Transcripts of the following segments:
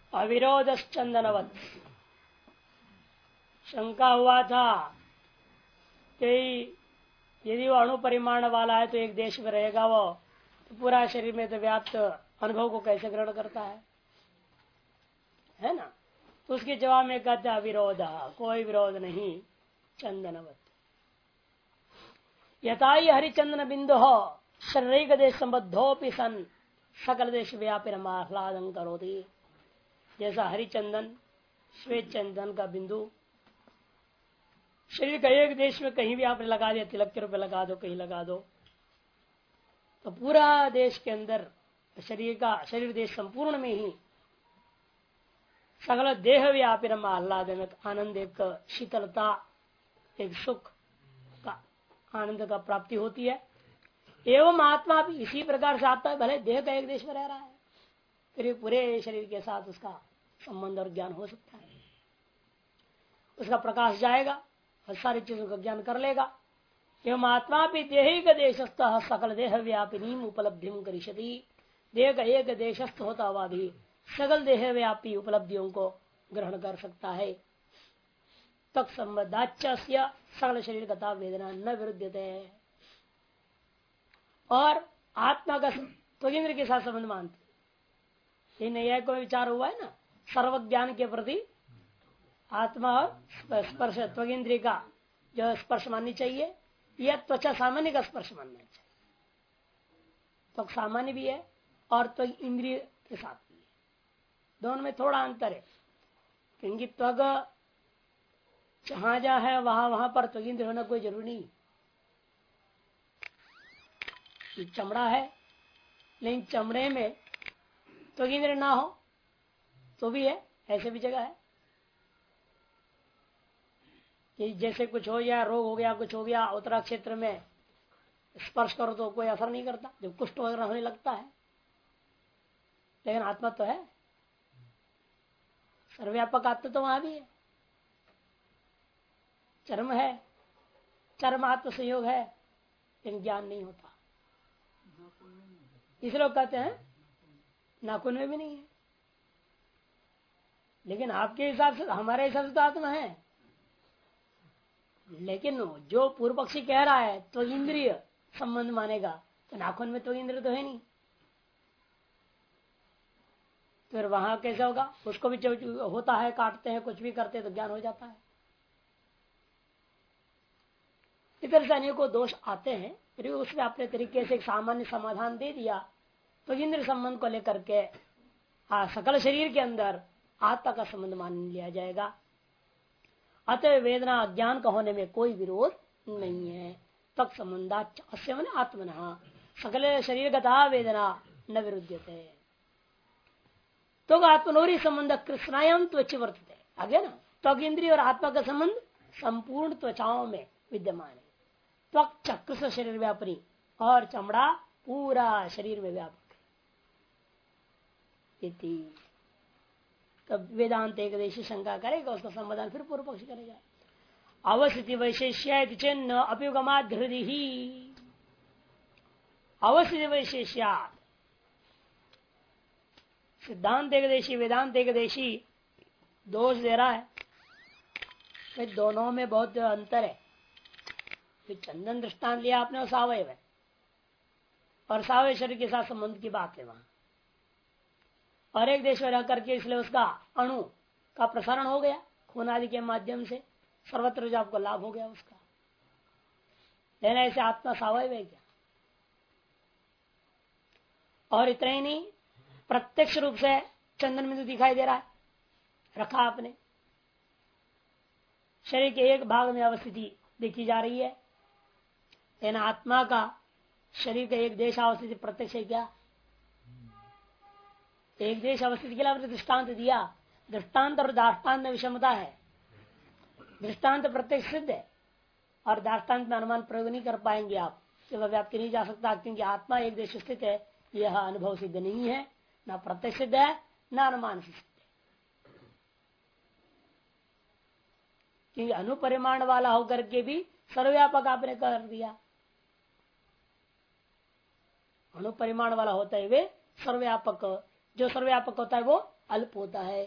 अविरोध चंदनवत। शंका हुआ था कि यदि वो अणु परिमाण वाला है तो एक देश में रहेगा वो, तो पूरा शरीर में तो व्याप्त अनुभव को कैसे ग्रहण करता है ना। तो उसके जवाब में कहते हैं अविरोध, कोई विरोध नहीं। चंदनवत यथा हरिचंदन बिंदु हो शरीर देश संबद्धोपि सन सकल देश व्यापी आह्लादन करोति। जैसा हरिचंदन श्वेत चंदन का बिंदु शरीर का एक देश में कहीं भी आपने लगा दिया, तिलक के रूप में लगा दो, कहीं लगा दो, तो पूरा देश के अंदर शरीर देश संपूर्ण में ही सकल देह व्यापी आह्लाद में आनंद, एक शीतलता, एक सुख का आनंद का प्राप्ति होती है। एवं आत्मा भी इसी प्रकार से आता है, भले देह का एक देश में रह रहा है, फिर पूरे शरीर के साथ उसका संबंध और ज्ञान हो सकता है। उसका प्रकाश जाएगा और सारी चीजों का ज्ञान कर लेगा। एवं आत्मा भी देहिक देशस्थ सकल देह व्यापिनी उपलब्धि करिष्यति। देह का एक देशस्थ होता हुआ भी सकल देह व्यापी उपलब्धियों को ग्रहण कर सकता है। तक संबद्धाच्य सकल शरीर कथा वेदना न विरुद्धते। और आत्मा का त्वगिंद्र के साथ संबंध मानते। ये नया कोई विचार हुआ है ना, सर्वज्ञान के प्रति आत्मा और स्पर्श त्वगिंद्रिय का जो स्पर्श माननी चाहिए, यह त्वचा सामान्य का स्पर्श मानना चाहिए। तो सामान्य भी है और त्वग इंद्रिय के साथ भी है, दोनों में थोड़ा अंतर है। क्योंकि त्वग जहां जहां है वहां पर त्वगिंद्रिय होना कोई जरूरी नहीं। चमड़ा है लेकिन चमड़े में त्वगिंद्रिय ना हो तो भी है, ऐसे भी जगह है कि जैसे कुछ हो गया, रोग हो गया, कुछ हो गया, उत्तरा क्षेत्र में स्पर्श करो तो कोई असर नहीं करता, जब कुष्ठ वगैरह होने लगता है। लेकिन आत्मा तो है, सर्वव्यापक आत्मा तो वहां भी है। चर्म है, चर्म आत्म संयोग है, लेकिन ज्ञान नहीं होता। इस लोग कहते हैं नाखून में भी नहीं है। लेकिन आपके हिसाब से, हमारे हिसाब से तो आत्मा है। लेकिन जो पूर्व पक्षी कह रहा है तो इंद्रिय संबंध मानेगा, तो नाखून में तो इंद्रिय तो है नहीं, फिर वहां कैसे होगा? उसको भी जो होता है, काटते हैं, कुछ भी करते हैं तो ज्ञान हो जाता है। इधर से अनेकों दोष आते हैं, फिर उसने अपने तरीके से एक सामान्य समाधान दे दिया। तो इंद्र संबंध को लेकर के सकल शरीर के अंदर आत्मा का संबंध मान लिया जाएगा। अतः वेदना अज्ञान का होने में कोई विरोध नहीं है। तक संबंधाच आत्मना सकल शरीरगता वेदना न विरुद्धते। तो आत्मनोरी संबंध कृष्णायाम त्वच वर्तते। आगे ना, त्वक इंद्रिय और आत्मा का संबंध संपूर्ण त्वचाओं में विद्यमान है। त्वक चक्र शरीर व्यापनी और चमड़ा पूरा शरीर में व्यापक है। तब वेदांत एक देशी शंका करेगा, उसका समाधान फिर पूर्व पक्ष करेगा। अवस्थिति वैशेष्य चिन्ह अभ्युगमाद हृदय ही। अवस्थिति वैशेष्यात सिद्धांत एक देशी वेदांत एक देशी दोष दे रहा है, फिर दोनों में बहुत अंतर है। फिर चंदन दृष्टांत लिया आपने, सावयव है और सावय शरीर के साथ संबंध की बात है वहां, और एक देश में रह करके इसलिए उसका अणु का प्रसारण हो गया खून आदि के माध्यम से, सर्वत्र जो आपको लाभ हो गया उसका। लेकिन ऐसे आत्मा सावयव है क्या? और इतना ही नहीं, प्रत्यक्ष रूप से चंदन बिंदु दिखाई दे रहा है, रखा आपने, शरीर के एक भाग में अवस्थिति देखी जा रही है। लेकिन आत्मा का शरीर का एक देश अवस्थिति प्रत्यक्ष है क्या? एक देश अवस्थिति के लिए आपने दृष्टांत दिया, दृष्टांत और दाष्टान्त में विषमता है। दृष्टांत प्रत्यक्ष सिद्ध है और दाष्टान्त में अनुमान प्रयोग नहीं कर पाएंगे आप, वह व्याप्ति नहीं जा सकता, क्योंकि आत्मा एक देश स्थित है। यह अनुभव सिद्ध नहीं है, न प्रत्यक्ष सिद्ध है न अनुमान सिद्ध है। क्योंकि अनुपरिमाण वाला होकर के भी सर्वव्यापक आपने कर दिया। अनुपरिमाण वाला होता है वे सर्वव्यापक जो सर्वव्यापक होता है वो अल्प होता है।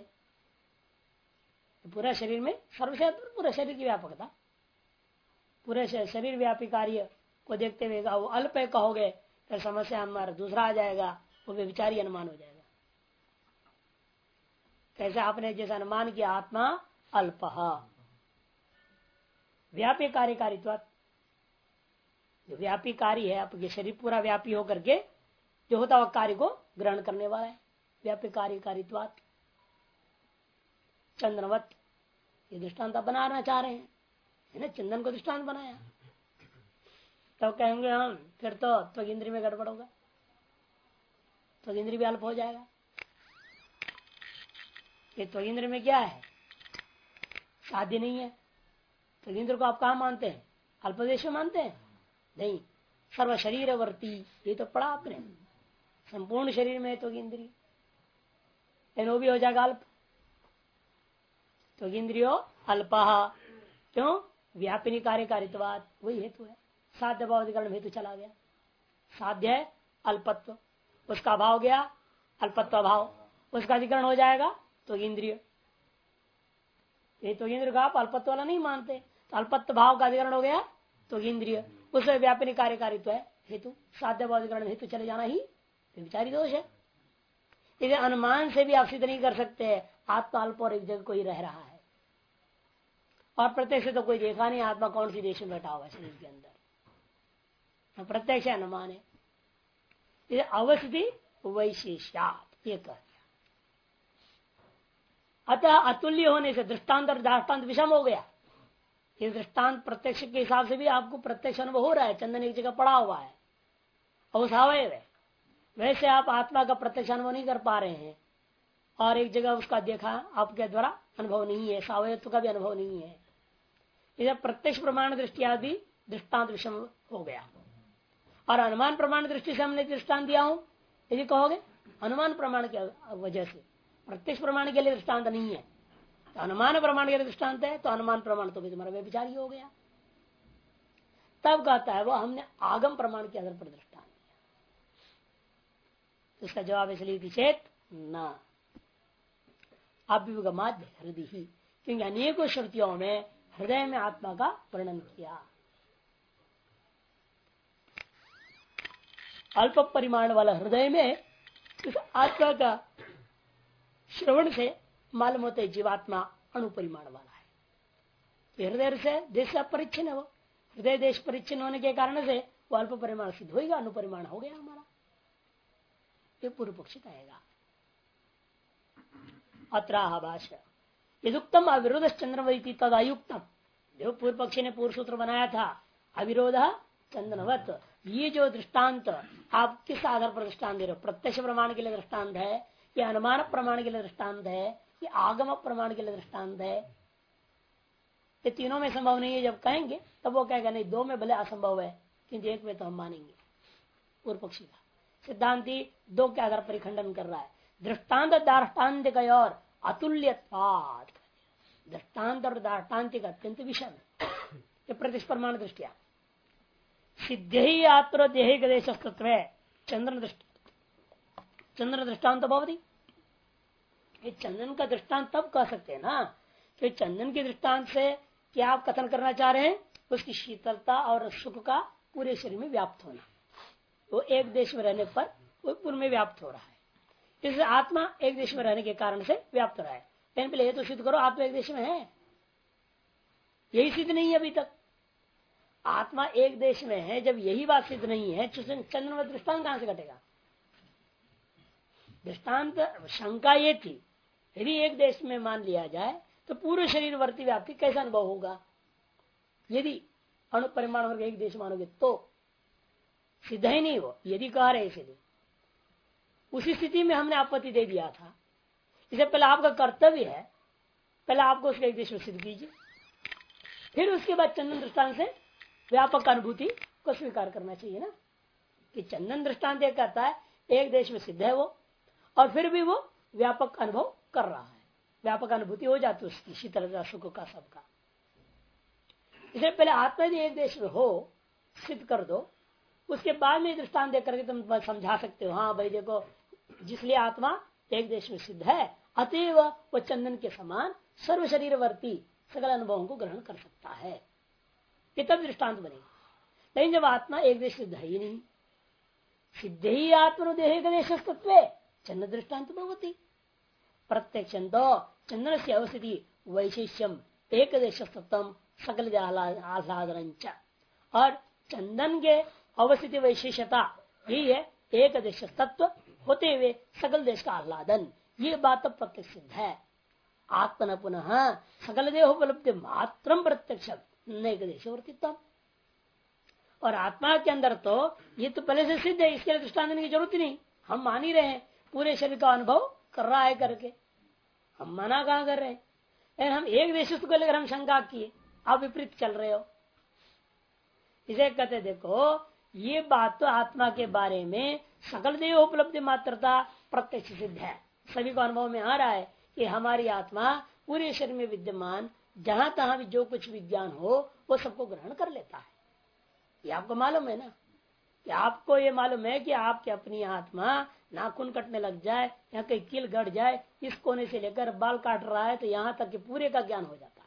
पूरा शरीर में सर्वसे पूरा शरीर की व्यापकता, पूरे शरीर व्यापी कार्य को देखते हुए वो अल्प है कहोगे फिर समस्या हमारा दूसरा आ जाएगा, वो व्यभिचारी अनुमान हो जाएगा। कैसे आपने जैसा अनुमान किया आत्मा अल्प व्यापी कार्यकारित्व, जो व्यापी कार्य है आपके शरीर पूरा व्यापी होकर के जो होता वह कार्य को ग्रहण करने वाला है, व्यापी कार्यकारित्वात् चंदनवत। ये दृष्टांत बनाना चाह रहे हैं, है ना, चंदन को दृष्टांत बनाया तो कहेंगे हम फिर तो त्वक इंद्रिय में गड़बड़ होगा, त्वक इंद्रिय भी अल्प हो जाएगा। ये त्वक इंद्रिय में क्या है, साध्य नहीं है। त्वक इंद्रिय को आप कहाँ मानते हैं, अल्पदेश में मानते हैं? नहीं, सर्व शरीरवर्ती, ये तो पढ़ा आपने, संपूर्ण शरीर में त्वक इंद्रिय, लेकिन वो भी हो जाएगा अल्प। त्वक इंद्रियो अल्पः, क्यों? व्यापिनी कार्यकारित्वात्, वही हेतु है। साध्य भाव अधिकरण हेतु चला गया, साध्य है अल्पत्व, उसका अभाव गया अल्पत्व अभाव, उसका अधिकरण हो जाएगा त्वक इंद्रिय। ये त्वक इंद्रिय का आप अल्पत्व वाला नहीं मानते, तो अल्पत्व भाव का अधिकरण हो गया त्वक इंद्रिय, उसमें व्यापिनी कार्यकारित्व है हेतु, साध्य भाव अधिकरण हेतु चले जाना ही विचारी दोष है। इसे अनुमान से भी आप सिद्ध नहीं कर सकते आत्मा अल्प और एक जगह कोई रह रहा है, और प्रत्यक्ष तो कोई देखा नहीं आत्मा कौन सी देश में बैठा हुआ है शरीर के अंदर, प्रत्यक्ष अनुमान है। इसे अवस्थिति वैशेष्यात् ये कह दिया। अतः अतुल्य होने से दृष्टांत और दाष्टान्त विषम हो गया। ये दृष्टांत प्रत्यक्ष के हिसाब से भी आपको प्रत्यक्ष अनुभव हो रहा है, चंदन एक जगह पड़ा हुआ है और उस अवयव है, वैसे आप आत्मा का प्रत्यक्ष अनुभव नहीं कर पा रहे हैं और एक जगह उसका देखा आपके द्वारा अनुभव नहीं है, सावयत्व का भी अनुभव नहीं है। इधर प्रत्यक्ष प्रमाण दृष्टि आदि दृष्टांत विषम हो गया। और अनुमान प्रमाण दृष्टि से हमने दृष्टांत दिया हूं, यदि कहोगे अनुमान प्रमाण की वजह से, प्रत्यक्ष प्रमाण के लिए दृष्टांत नहीं है, तो अनुमान प्रमाण के लिए दृष्टांत है, तो अनुमान प्रमाण तो भी तुम्हारा व्यभिचार ही हो गया। तब कहता है वो हमने आगम प्रमाण के आधार पर दृष्टांत दिया। इसका जवाब इसलिए चेत न अभ्युगमाद्य हृदय ही, क्योंकि अनेकों श्रुतियों में हृदय में आत्मा का वर्णन किया। अल्प परिमाण वाला हृदय में इस आत्मा का श्रवण से मालूम होता है जीवात्मा अणुपरिमाण वाला है। तो हृदय से देश से परिच्छिन्न है, वो हृदय देश परिच्छिन्न होने के कारण से वो अल्प परिमाण सिद्ध होगा, अनुपरिमाण हो गया हमारा। ये पूर्व पक्षी कहेगा। अत्राह भाष्य यदुक्तम अविरोध चंद्रवती तद अयुक्तम, जो पूर्व पक्षी ने पूर्व सूत्र बनाया था अविरोध चंद्रवत, ये जो दृष्टांत आप किस आधार पर दृष्टांत दे रहे हो, प्रत्यक्ष प्रमाण के लिए दृष्टांत है, ये अनुमान प्रमाण के लिए दृष्टांत है, ये आगम प्रमाण के लिए दृष्टांत है? ये तीनों में संभव नहीं है। जब कहेंगे तब वो कहेगा नहीं, दो में भले असंभव है किंतु एक में तो हम मानेंगे। पूर्व पक्षी का सिद्धांति दो के आधार पर खंडन कर रहा है, दृष्टांत दाष्टान्त का और अतुल्यत्वात्, दृष्टांत और दाष्टान्तिक अत्यंत विषम ये प्रत्यक्ष प्रमाण दृष्टिया सिद्ध ही आत्म देहिक देशस्तत्व चंद्र दृष्टान्त भवती। ये चंदन का दृष्टांत तब कह सकते हैं ना कि चंदन के दृष्टांत से क्या आप कथन करना चाह रहे हैं, उसकी शीतलता और सुख का पूरे शरीर में व्याप्त होना, वो एक देश में रहने पर वो पूर्व में व्याप्त हो रहा है। इसलिए आत्मा एक देश में रहने के कारण से व्याप्त हो रहा है। लेकिन पहले ये तो सिद्ध करो आत्मा एक देश में है, यही सिद्ध नहीं है अभी तक। आत्मा एक देश में है, जब यही बात सिद्ध नहीं है चंद्र में दृष्टांत कहां से घटेगा? दृष्टांत शंका ये थी, यदि एक देश में मान लिया जाए तो पूरे शरीर वर्ती व्याप्ति कैसा अनुभव होगा? यदि अणु परिमाण वर्ग एक देश मानोगे तो सिद्ध ही नहीं हो। यदि कह रहे इसलिए उसी स्थिति में हमने आपत्ति दे दिया था। इससे पहले आपका कर्तव्य है, पहले आपको उसके एक देश में सिद्ध कीजिए, फिर उसके बाद चंदन दृष्टांत से व्यापक अनुभूति को स्वीकार करना चाहिए ना, कि चंदन दृष्टांत कहता है एक देश में सिद्ध है वो, और फिर भी वो व्यापक अनुभव कर रहा है, व्यापक अनुभूति हो जाती है उसकी शीतलता सुख का सबका। इसलिए पहले आत्मा यदि एक देश में हो सिद्ध कर दो, उसके बाद में दृष्टांत देकर के तुम समझा सकते हो, हाँ भाई देखो जिसलिए आत्मा एक देश में सिद्ध है, अतएव वह चंदन के समान सर्व शरीरवर्ती सकल अनुभवों को ग्रहण कर सकता है। ये तब दृष्टांत बनेगा। लेकिन जब आत्मा एक देश सिद्ध है ही नहीं, सिद्ध ही आत्मनुदेह देश तत्व चंद्र दृष्टान्त भवती प्रत्यक्ष चंद्र से अवस्थिति वैशिष्यम एक देश तत्व सकल आह्लादन, और चंदन के अवस्थिति वैशिष्यता यही है एक देश तत्व होते हुए सकल देश का आह्लादन। ये बात तो प्रत्यक्ष सिद्ध है। आत्मन पुनः सकल देह उपलब्धि मात्रम प्रत्यक्ष नैक देशवर्तित्व, और आत्मा के अंदर तो ये तो पहले से सिद्ध है, इसके लिए दृष्टांत देने की जरूरत ही नहीं। हम मान ही रहे हैं पूरे शरीर का अनुभव कर रहा है करके, हम मना कहाँ कर रहे हैं। लेकिन हम एक देश को लेकर हम शंका किए, आप विपरीत चल रहे हो। इसे कहते देखो ये बात तो आत्मा के बारे में सकल देह उपलब्धि मात्रता प्रत्यक्ष सिद्ध है। सभी को अनुभव में आ रहा है कि हमारी आत्मा पूरे शरीर में विद्यमान जहां तहां भी जो कुछ विज्ञान हो वो सबको ग्रहण कर लेता है। ये आपको मालूम है ना, कि आपको ये मालूम है कि आपकी अपनी आत्मा नाखून कटने लग जाए, यहाँ कहीं कील गड़ जाए, इस कोने से लेकर बाल काट रहा है तो यहाँ तक कि पूरे का ज्ञान हो जाता है।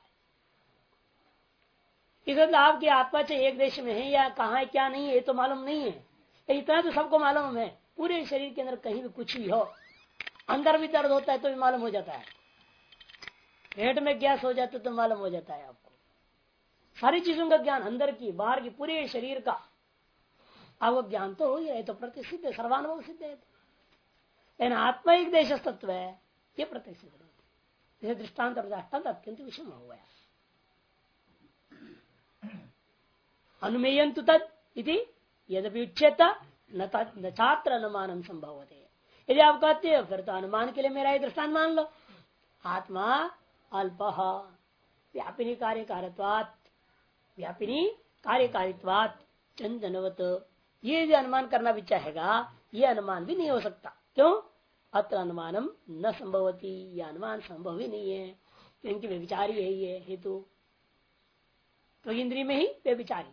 इस आपकी आत्मा चाहे एक देश में है या कहाँ है क्या नहीं है ये तो मालूम नहीं है। इतना तो सबको मालूम है, पूरे शरीर के अंदर कहीं भी कुछ भी हो, अंदर भी दर्द होता है तो भी मालूम हो जाता है, पेट में गैस हो जाता है तो मालूम हो जाता है आपको। सारी चीजों का ज्ञान, अंदर की बाहर की पूरे शरीर का आपको ज्ञान तो हो ही है, तो प्रतिष्ठित है, सर्वानुभव सिद्ध है। लेकिन आत्मा एक देश तत्व है, ये प्रतिष्ठित है। दृष्टान्त अत्यंत विषम हो गया। अनुमेयंतु तद इति यद्यपि उच्चता न छात्र अनुमान संभव होते। यदि आप कहते हो फिर तो अनुमान के लिए मेरा ये दृष्टांत मान लो, आत्मा अल्प व्यापिनी कार्यकारित्वात्, व्यापिनी कार्यकारित्वात् चंदनवत, ये यदि अनुमान करना भी चाहेगा ये अनुमान भी नहीं हो सकता। क्यों? अत्र अनुमानम न संभवती, यह अनुमान संभव ही नहीं है, क्योंकि वे विचारी है ये हेतु तो इंद्रिय में ही वे विचारी,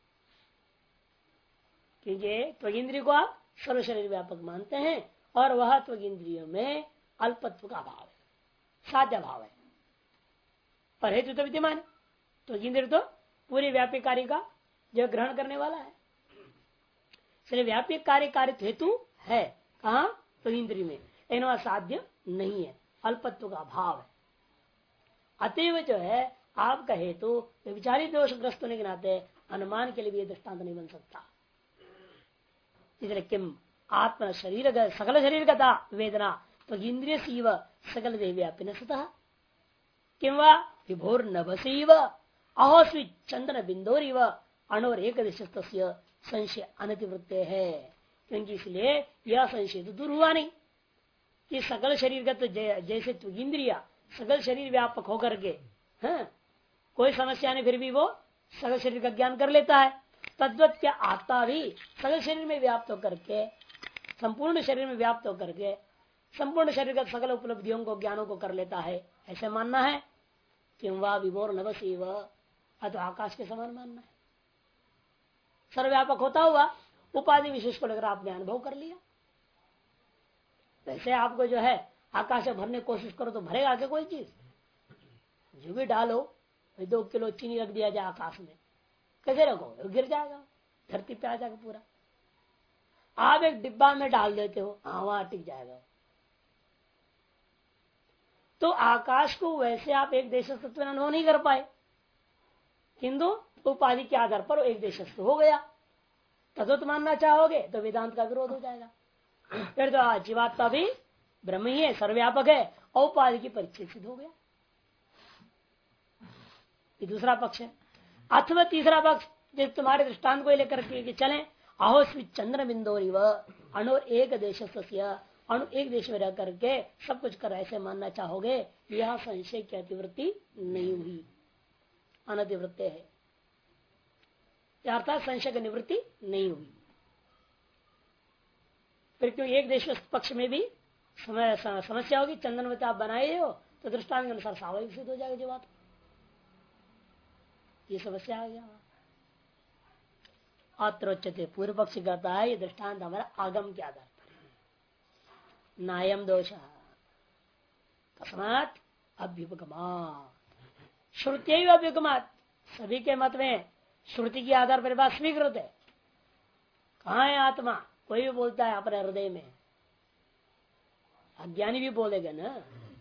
क्योंकि त्वगिंद्रिय को आप सर्व शरीर व्यापक मानते हैं और वह त्वगिंद्रियों में अल्पत्व का भाव है, साध्य भाव है, पर हेतु तो विद्यमान है। त्वगिंद्रिय तो पूरे व्यापी कार्य का जो ग्रहण करने वाला है, इसलिए व्यापी कार्य कारित हेतु है कहा? त्वगिंद्रिय में, लेकिन वह साध्य नहीं है, अल्पत्व का भाव है। अतएव जो है आपका हेतु विचारी दोषग्रस्त होने के नाते अनुमान के लिए भी यह दृष्टांत नहीं बन सकता। इसलिए किम आत्मा शरीर सकल शरीरगता वेदना तो इंद्रिय सीव सकल देव्यापिन सतः किम वा विभोर नभसीव अहोस्वी चंदन बिंदोरिव अणोर एक संशय अनतिवृत्ते है। क्योंकि इसलिए यह संशय तो दूर हुआ नहीं कि सकल शरीरगत जैसे इंद्रिया सकल शरीर व्यापक होकर के कोई समस्या नहीं, फिर भी वो सकल शरीर का ज्ञान कर लेता है। तद्वत क्या आत्मा भी सकल शरीर में व्याप्त होकर के, संपूर्ण शरीर में व्याप्त होकर के संपूर्ण शरीर का सकल उपलब्धियों को ज्ञानों को कर लेता है, ऐसे मानना है। किंवा विभोर नवसी व अथवा आकाश के समान मानना है। सर्वव्यापक होता हुआ उपाधि विशेष को लेकर आपने अनुभव कर लिया। वैसे आपको जो है आकाश में भरने की कोशिश करो तो भरेगा आगे कोई चीज? जो भी डालो 2 किलो चीनी रख दिया जाए आकाश में, कैसे रखोगे? गिर जाएगा, धरती पे आ जाएगा पूरा। आप एक डिब्बा में डाल देते हो, हाँ वहां टिक जाएगा। तो आकाश को वैसे आप एक देश तत्व अनुभव नहीं कर पाए, किंतु उपाधि के आधार पर एक देश हो गया। तत्व मानना चाहोगे तो वेदांत का विरोध हो जाएगा। फिर तो जीवात्मा भी ब्रह्म ही है, सर्वव्यापक है, औपाधि की परिचय सिद्ध हो गया। ये दूसरा पक्ष है। अथवा तीसरा पक्ष जिस तुम्हारे दृष्टांत को लेकर के चले, अहोस्वी चंद्र बिंदोरिव अणु एक देश अणु एक देश में रह करके सब कुछ कर ऐसे मानना चाहोगे, यह संशय की अतिवृत्ति नहीं हुई, अनतिवृत्ति है, अर्थात संशय की निवृत्ति नहीं हुई। फिर क्यों एक देश पक्ष में भी समस्या होगी? चंदनवती आप बनाए हो तो दृष्टांत के अनुसार स्वाभाविक सिद्ध हो जाएगा जो बात, ये समस्या आ गया। अत्रोच्यते पूर्व पक्ष कहता है ये दृष्टांत हमारा आगम के आधार पर, नायम दोष तस्मात् अभ्युपगमात् श्रुति अभ्युपगमात्। सभी के मत में श्रुति के आधार पर बात स्वीकृत है। कहाँ है आत्मा? कोई भी बोलता है अपने हृदय में, अज्ञानी भी बोलेगा ना।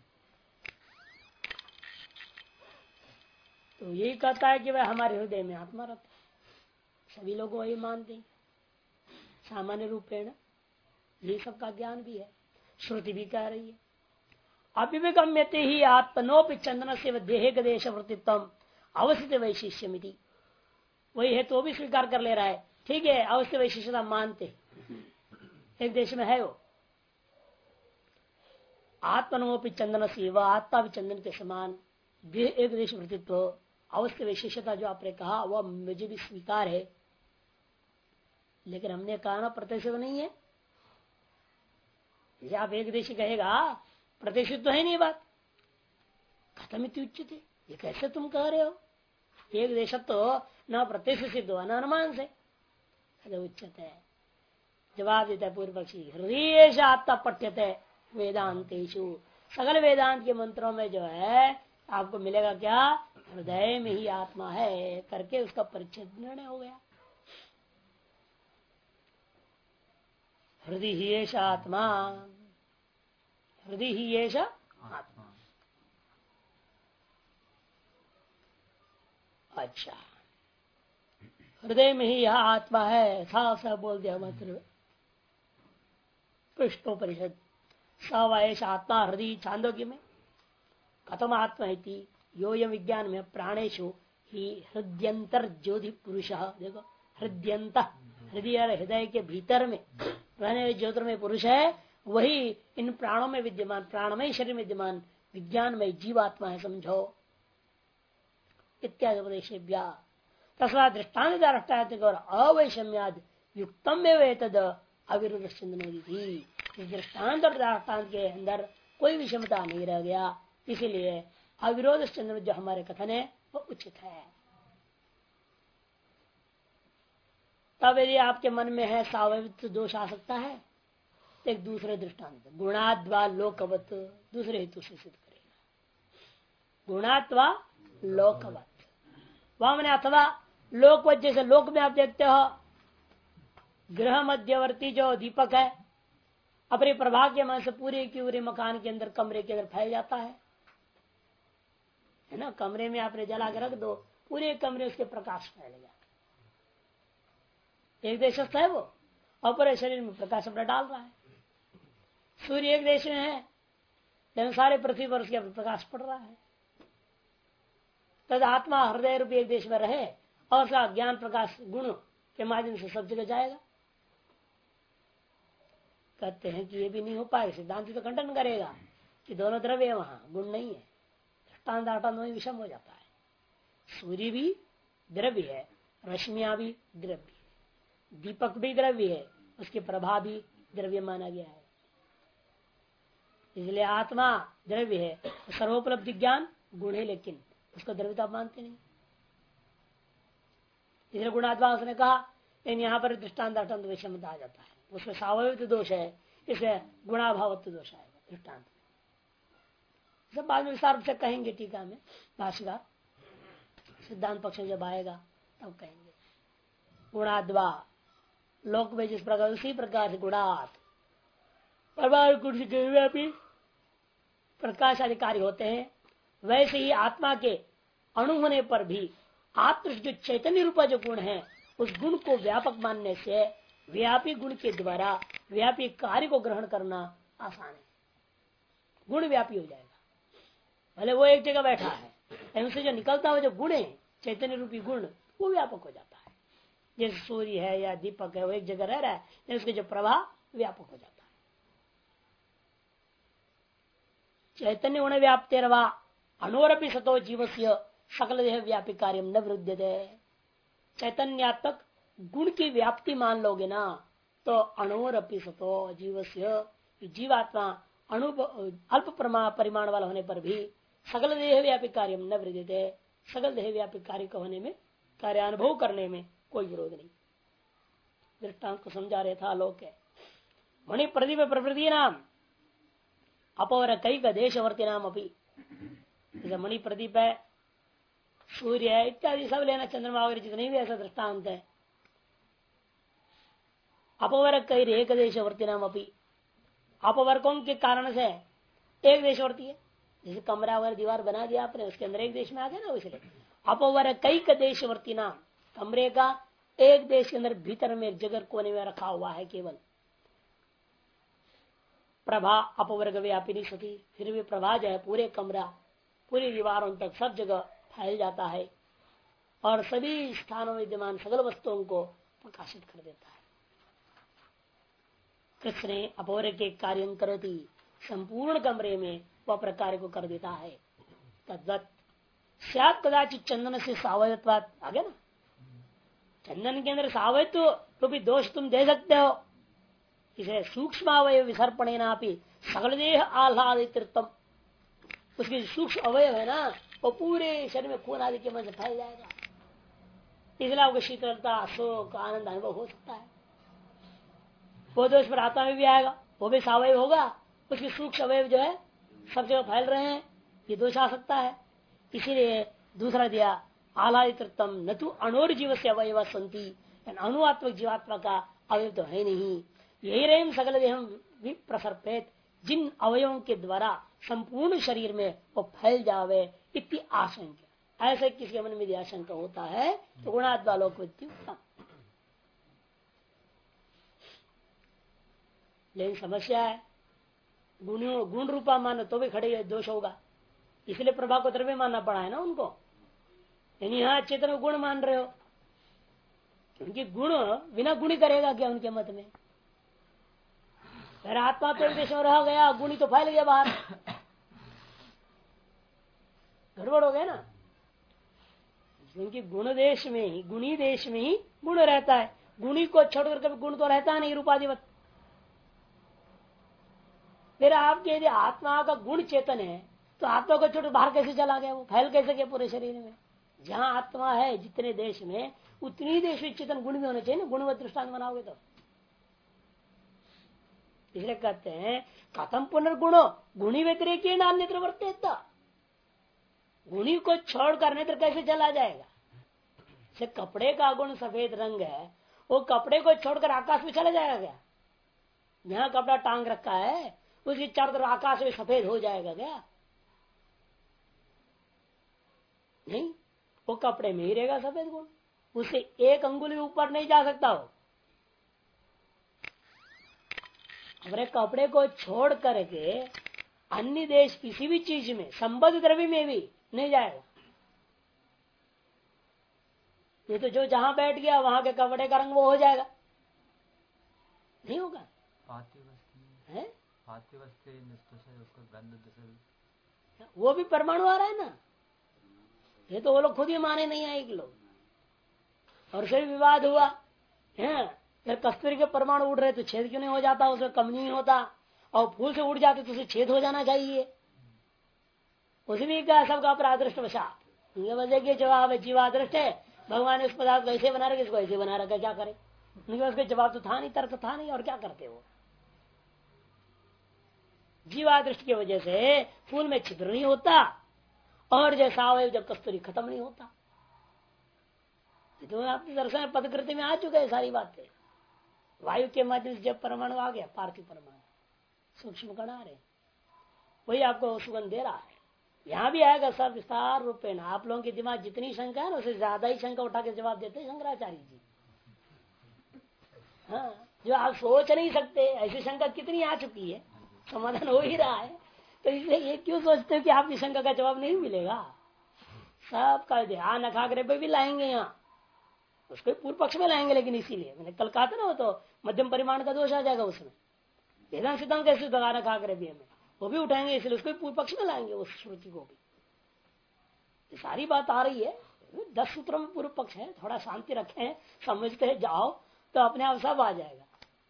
तो यही कहता है कि वह हमारे हृदय में आत्मा रहता है। सभी लोग वही मानते हैं सामान्य रूपेण। यही सबका ज्ञान भी है, श्रुति भी कह रही है। अभिगम्यते ही आत्मनोपि चंदन से देह देश वृत्तित्व अवस्थित वैशिष्यमिति। वही है तो भी स्वीकार कर ले रहा है। ठीक है, अवस्थित वैशिष्यता मानते, एक देश में है वो। आत्मनोपि चंदन से, वह आत्मा भी चंदन के समान एक देश वृत्तित्व अवस्थित वैशिष्यता जो आपने कहा वह मुझे भी स्वीकार है। लेकिन हमने कहा ना प्रतिष्ठित नहीं है। ये आप एक देशी कहेगा प्रतिष्ठित तो है नहीं बात, खत्म उच्चते। ये कैसे तुम कह रहे हो? एक देश तो न प्रतिष्ठित सिद्ध हुआ न अनुमान से उच्चत है। जवाब देता है पूर्व पक्षी, हृदय आत्मा पठ्यते वेदांतेषु। सकल वेदांत के मंत्रों में जो है आपको मिलेगा क्या? हृदय में ही आत्मा है करके उसका परिच्छेद निर्णय हो गया। हृदय ही एष आत्मा, हृदय ही एष आत्मा। अच्छा, हृदय में ही यह आत्मा है, साफ साफ बोल दिया मंत्र। पृष्ठोपनिषद सवैष आत्मा हृदय छांदोग्य में कथम आत्मा है योयम विज्ञान में प्राणेशु ही हृदयंतर ज्योति पुरुष। देखो हृदयंत, हृदय हृदय के भीतर में रहने ज्योतिर्मय पुरुष है, वही इन प्राणों में विद्यमान, प्राणमय शरीर में विद्यमान विज्ञानमय जीवात्मा है समझो। इत्यादि उपदेश तस्मा दृष्टान्त और अवैषम्याद युक्तम में तद अविरुद्ध थी। दृष्टान्त और दृष्टान्त के अंदर कोई विषमता नहीं रह गया, इसीलिए अविरोध चंद्र जो हमारे कथन है वो उचित है। तब यदि आपके मन में है स्वाभाविक दोष आ सकता है, तो एक दूसरे दृष्टांत गुणाद्वा लोकवत दूसरे हेतु से सिद्ध करेगा। गुणात्वा लोकवत वह मैंने अथवा लोकवत, जैसे लोक में आप देखते हो गृह मध्यवर्ती जो दीपक है अपने प्रभाव के मन से पूरे की पूरे मकान के अंदर कमरे के अंदर फैल जाता है ना। कमरे में आपने जला के रख दो, पूरे कमरे उसके प्रकाश फैलेगा। एक देशस्थ है वो, और पूरे शरीर में प्रकाश अपना डाल रहा है। सूर्य एक देश में है, लेकिन सारे पृथ्वी पर उसके प्रकाश पड़ रहा है। तद आत्मा हृदय रूपी एक देश में रहे और उसका ज्ञान प्रकाश गुण के माध्यम से सब जगह जाएगा। कहते हैं कि ये भी नहीं हो पाएगा, सिद्धांत तो खंडन करेगा कि दोनों द्रव्य है, वहां गुण नहीं है। दृष्टांत विषम हो जाता है। सूर्य भी द्रव्य है, रश्मियां भी द्रव्य है, दीपक भी द्रव्य है, उसके प्रभाव भी द्रव्य माना गया है। इसलिए आत्मा द्रव्य है, सर्वोपलब्धि ज्ञान गुण है, लेकिन उसको द्रव्यता मानते नहीं। इसलिए गुणात्मा उसने कहा, लेकिन यहाँ पर दृष्टांत विषमता आ जाता है। उसमें स्वाभाविक दोष है, इसलिए गुणाभावत्व दोष आएगा दृष्टांत। सब बाद में विस्तार से कहेंगे टीका में, भाष्यकार सिद्धांत पक्ष जब आएगा तब कहेंगे। गुणाद्वा लोक में जिस प्रकार उसी प्रकार से गुणात परमाणु कुर्सी के व्यापी प्रकाश अधिकारी होते हैं, वैसे ही आत्मा के अणु होने पर भी आत्म जो चैतन्य रूपा जो गुण है उस गुण को व्यापक मानने से व्यापी गुण के द्वारा व्यापी कार्य को ग्रहण करना आसान है। गुण व्यापी हो जाएगा। भले वो एक जगह बैठा है, लेकिन उससे जो निकलता हुआ जो गुण है चैतन्य रूपी गुण वो व्यापक हो जाता है। जैसे सूर्य है या दीपक है, वो एक जगह रह रहा है, लेकिन उसके जो प्रभाव व्यापक हो जाता है। चैतन्य गुण व्याप्तेरवा अनोरपि सतो जीवस्य सकल देह व्यापी कार्य न वृद्धते। चैतन्यात्मक गुण की व्याप्ति मान लोगे ना तो अणोरपि सतो जीवस्य जीवात्मा अणु अल्प परिमाण वाला होने पर भी सकल देह व्यापी कार्य न वृद्धते। सकल देह व्यापी कार्य को होने में, कार्यानुभव करने में कोई विरोध नहीं। दृष्टांत को समझा रहे था लोग मणि प्रदीप प्रवृत्ति नाम अपवर कई का देशवर्ती नाम अभी, जैसे मणि प्रदीप है, सूर्य है इत्यादि सब लेना, चंद्रमा वगैरह जितने भी ऐसा दृष्टांत है। अपवर कई एक देशवर्ती नाम अभी, अपवर्गों के कारण से एक देशवर्ती है। जैसे कमरा वगैरह दीवार बना दिया आपने, उसके अंदर एक देश में आ गया ना, इसलिए अपवर कई का देशवर्ती नाम, कमरे का एक देश के अंदर भीतर में जगह कोने में रखा हुआ है केवल। प्रभा अपवर्ग व्यापिनी सती, फिर भी प्रभा जो है पूरे कमरा पूरी दीवारों तक सब जगह फैल जाता है और सभी स्थानों में विद्यमान सकल वस्तुओं को प्रकाशित कर देता है। कृष्ण अपवर्ग के कार्य करती, संपूर्ण कमरे में वह प्रकार को कर देता है। तद्वत शायद कदाचित चंदन से सावयत्वात आ गया ना, चंदन के अंदर सावयत्व रूपी दोष तुम दे सकते हो, इसे सूक्ष्म अवयव विसर्पणे ना भी सकल देह आह्लादितम, उसके सूक्ष्म अवयव है ना वो पूरे शरीर में खून आदि के मन से फैल जाएगा, इसलिए आपको शीतलता शोक आनंद अनुभव हो सकता है। वो दोष पर आत्मा में भी आएगा, वो भी सावयव होगा, उसके सूक्ष्म अवयव जो है सब जगह फैल रहे हैं, ये दोष आ सकता है। इसीलिए दूसरा दिया आह्लादितम न तो अणोर जीव से अवयव संति, अणुआत्मक जीवात्मा का अवयव तो है नहीं। यही रहे सकल देहम विप्रसर्पेत, जिन अवयवों के द्वारा संपूर्ण शरीर में वो फैल जावे इतनी आशंका, ऐसे किसी मन में आशंका होता है तो गुणात्मा लोकवृत्ति उत्तम। लेकिन समस्या है गुण रूपा मानो तो भी खड़े दोष होगा, इसलिए प्रभा को द्रव्य मानना पड़ा है ना उनको। यानी यहाँ चेतन गुण मान रहे हो, क्योंकि गुण बिना गुणी करेगा क्या उनके मत में। फिर आत्मा तो देश में रह गया, गुणी तो फैल गया बाहर, गड़बड़ हो गया ना। क्योंकि गुण देश में ही, गुणी देश में ही गुण रहता है, गुणी को छोड़कर कभी गुण तो रहता नहीं रूपाधिवत। फिर आपके यदि आत्मा का गुण चेतन है तो आत्मा को छोड़ बाहर कैसे चला गया, वो फैल कैसे गया पूरे शरीर में। जहां आत्मा है जितने देश में उतनी देश में चेतन गुण भी होने चाहिए ना, गुणवत दृष्टांत बनाओगे तो। इसलिए कहते हैं कथम पुनर्गुणो गुणी व्यतिरेक अन्यत्र वर्तेत, गुणी को छोड़ कर अन्यत्र कैसे चला जाएगा। से कपड़े का गुण सफेद रंग है, वो कपड़े को छोड़कर आकाश में चला जाएगा क्या। जहां कपड़ा टांग रखा है उसकी चारों तरफ आकाश में सफेद हो जाएगा क्या, नहीं। वो कपड़े में ही रहेगा सफेद गुण, उससे एक अंगुल भी ऊपर नहीं जा सकता हो। अपने कपड़े को छोड़ करके अन्य देश किसी भी चीज में संबद्ध द्रव्य में भी नहीं जाएगा। ये तो जो जहां बैठ गया वहां के कपड़े का रंग वो हो जाएगा, नहीं होगा। वो भी परमाणु आ रहा है ना, ये तो वो लोग खुद ही माने नहीं आए लोग, और फिर विवाद हुआ है। फिर कस्तूरी के परमाणु उड़ रहे तो छेद क्यों नहीं हो जाता, उसमें कम नहीं होता, और फूल से उड़ जाते तो उसे छेद हो जाना चाहिए। उसमें क्या सबका अपराधृष्ट वशा, ये वजह के जवाब है जीवादृष्ट है, भगवान ने उस पदार्थ को ऐसे बना रखा, इसको ऐसे बना रखा, क्या करे। उसके जवाब तो था नहीं, तर्क था नहीं, और क्या करते वो। जीवादृष्ट की वजह से फूल में छिद्र नहीं होता, और जैसा अवयव जब कस्तूरी खत्म नहीं होता। तो आपके दर्शन पदकृति में आ चुके हैं सारी बातें। वायु के माध्यम से जब परमाणु आ गया, पार्थिव परमाणु सूक्ष्म कण आ रहे, वही आपको सुगंध दे रहा है। यहाँ भी आएगा सब विस्तार रूपेण। आप लोगों के दिमाग जितनी शंका है ना, उससे ज्यादा ही शंका उठा के जवाब देते हैं शंकराचार्य जी। हाँ, जो आप सोच नहीं सकते ऐसी शंका कितनी आ चुकी है, समाधान हो ही रहा है। तो इसलिए ये क्यों सोचते हो कि आपकी शंका का जवाब नहीं मिलेगा। सबका ध्यान अखाग्रह पे भी लाएंगे, यहाँ उसको पूर्व पक्ष में लाएंगे। लेकिन इसीलिए मैंने कल कहा था ना, वो तो मध्यम परिमाण का दोष आ जाएगा उसमें। वेदांत सिद्धांत कैसे दगाना अखाग्रह भी हमें वो भी उठाएंगे, इसलिए उसको पूर्व पक्ष में लाएंगे उस श्रुति को भी। ये सारी बात आ रही है, 10 सूत्रों में पूर्व पक्ष है। थोड़ा शांति रखें, समझते हैं जाओ तो अपने आप सब आ जाएगा।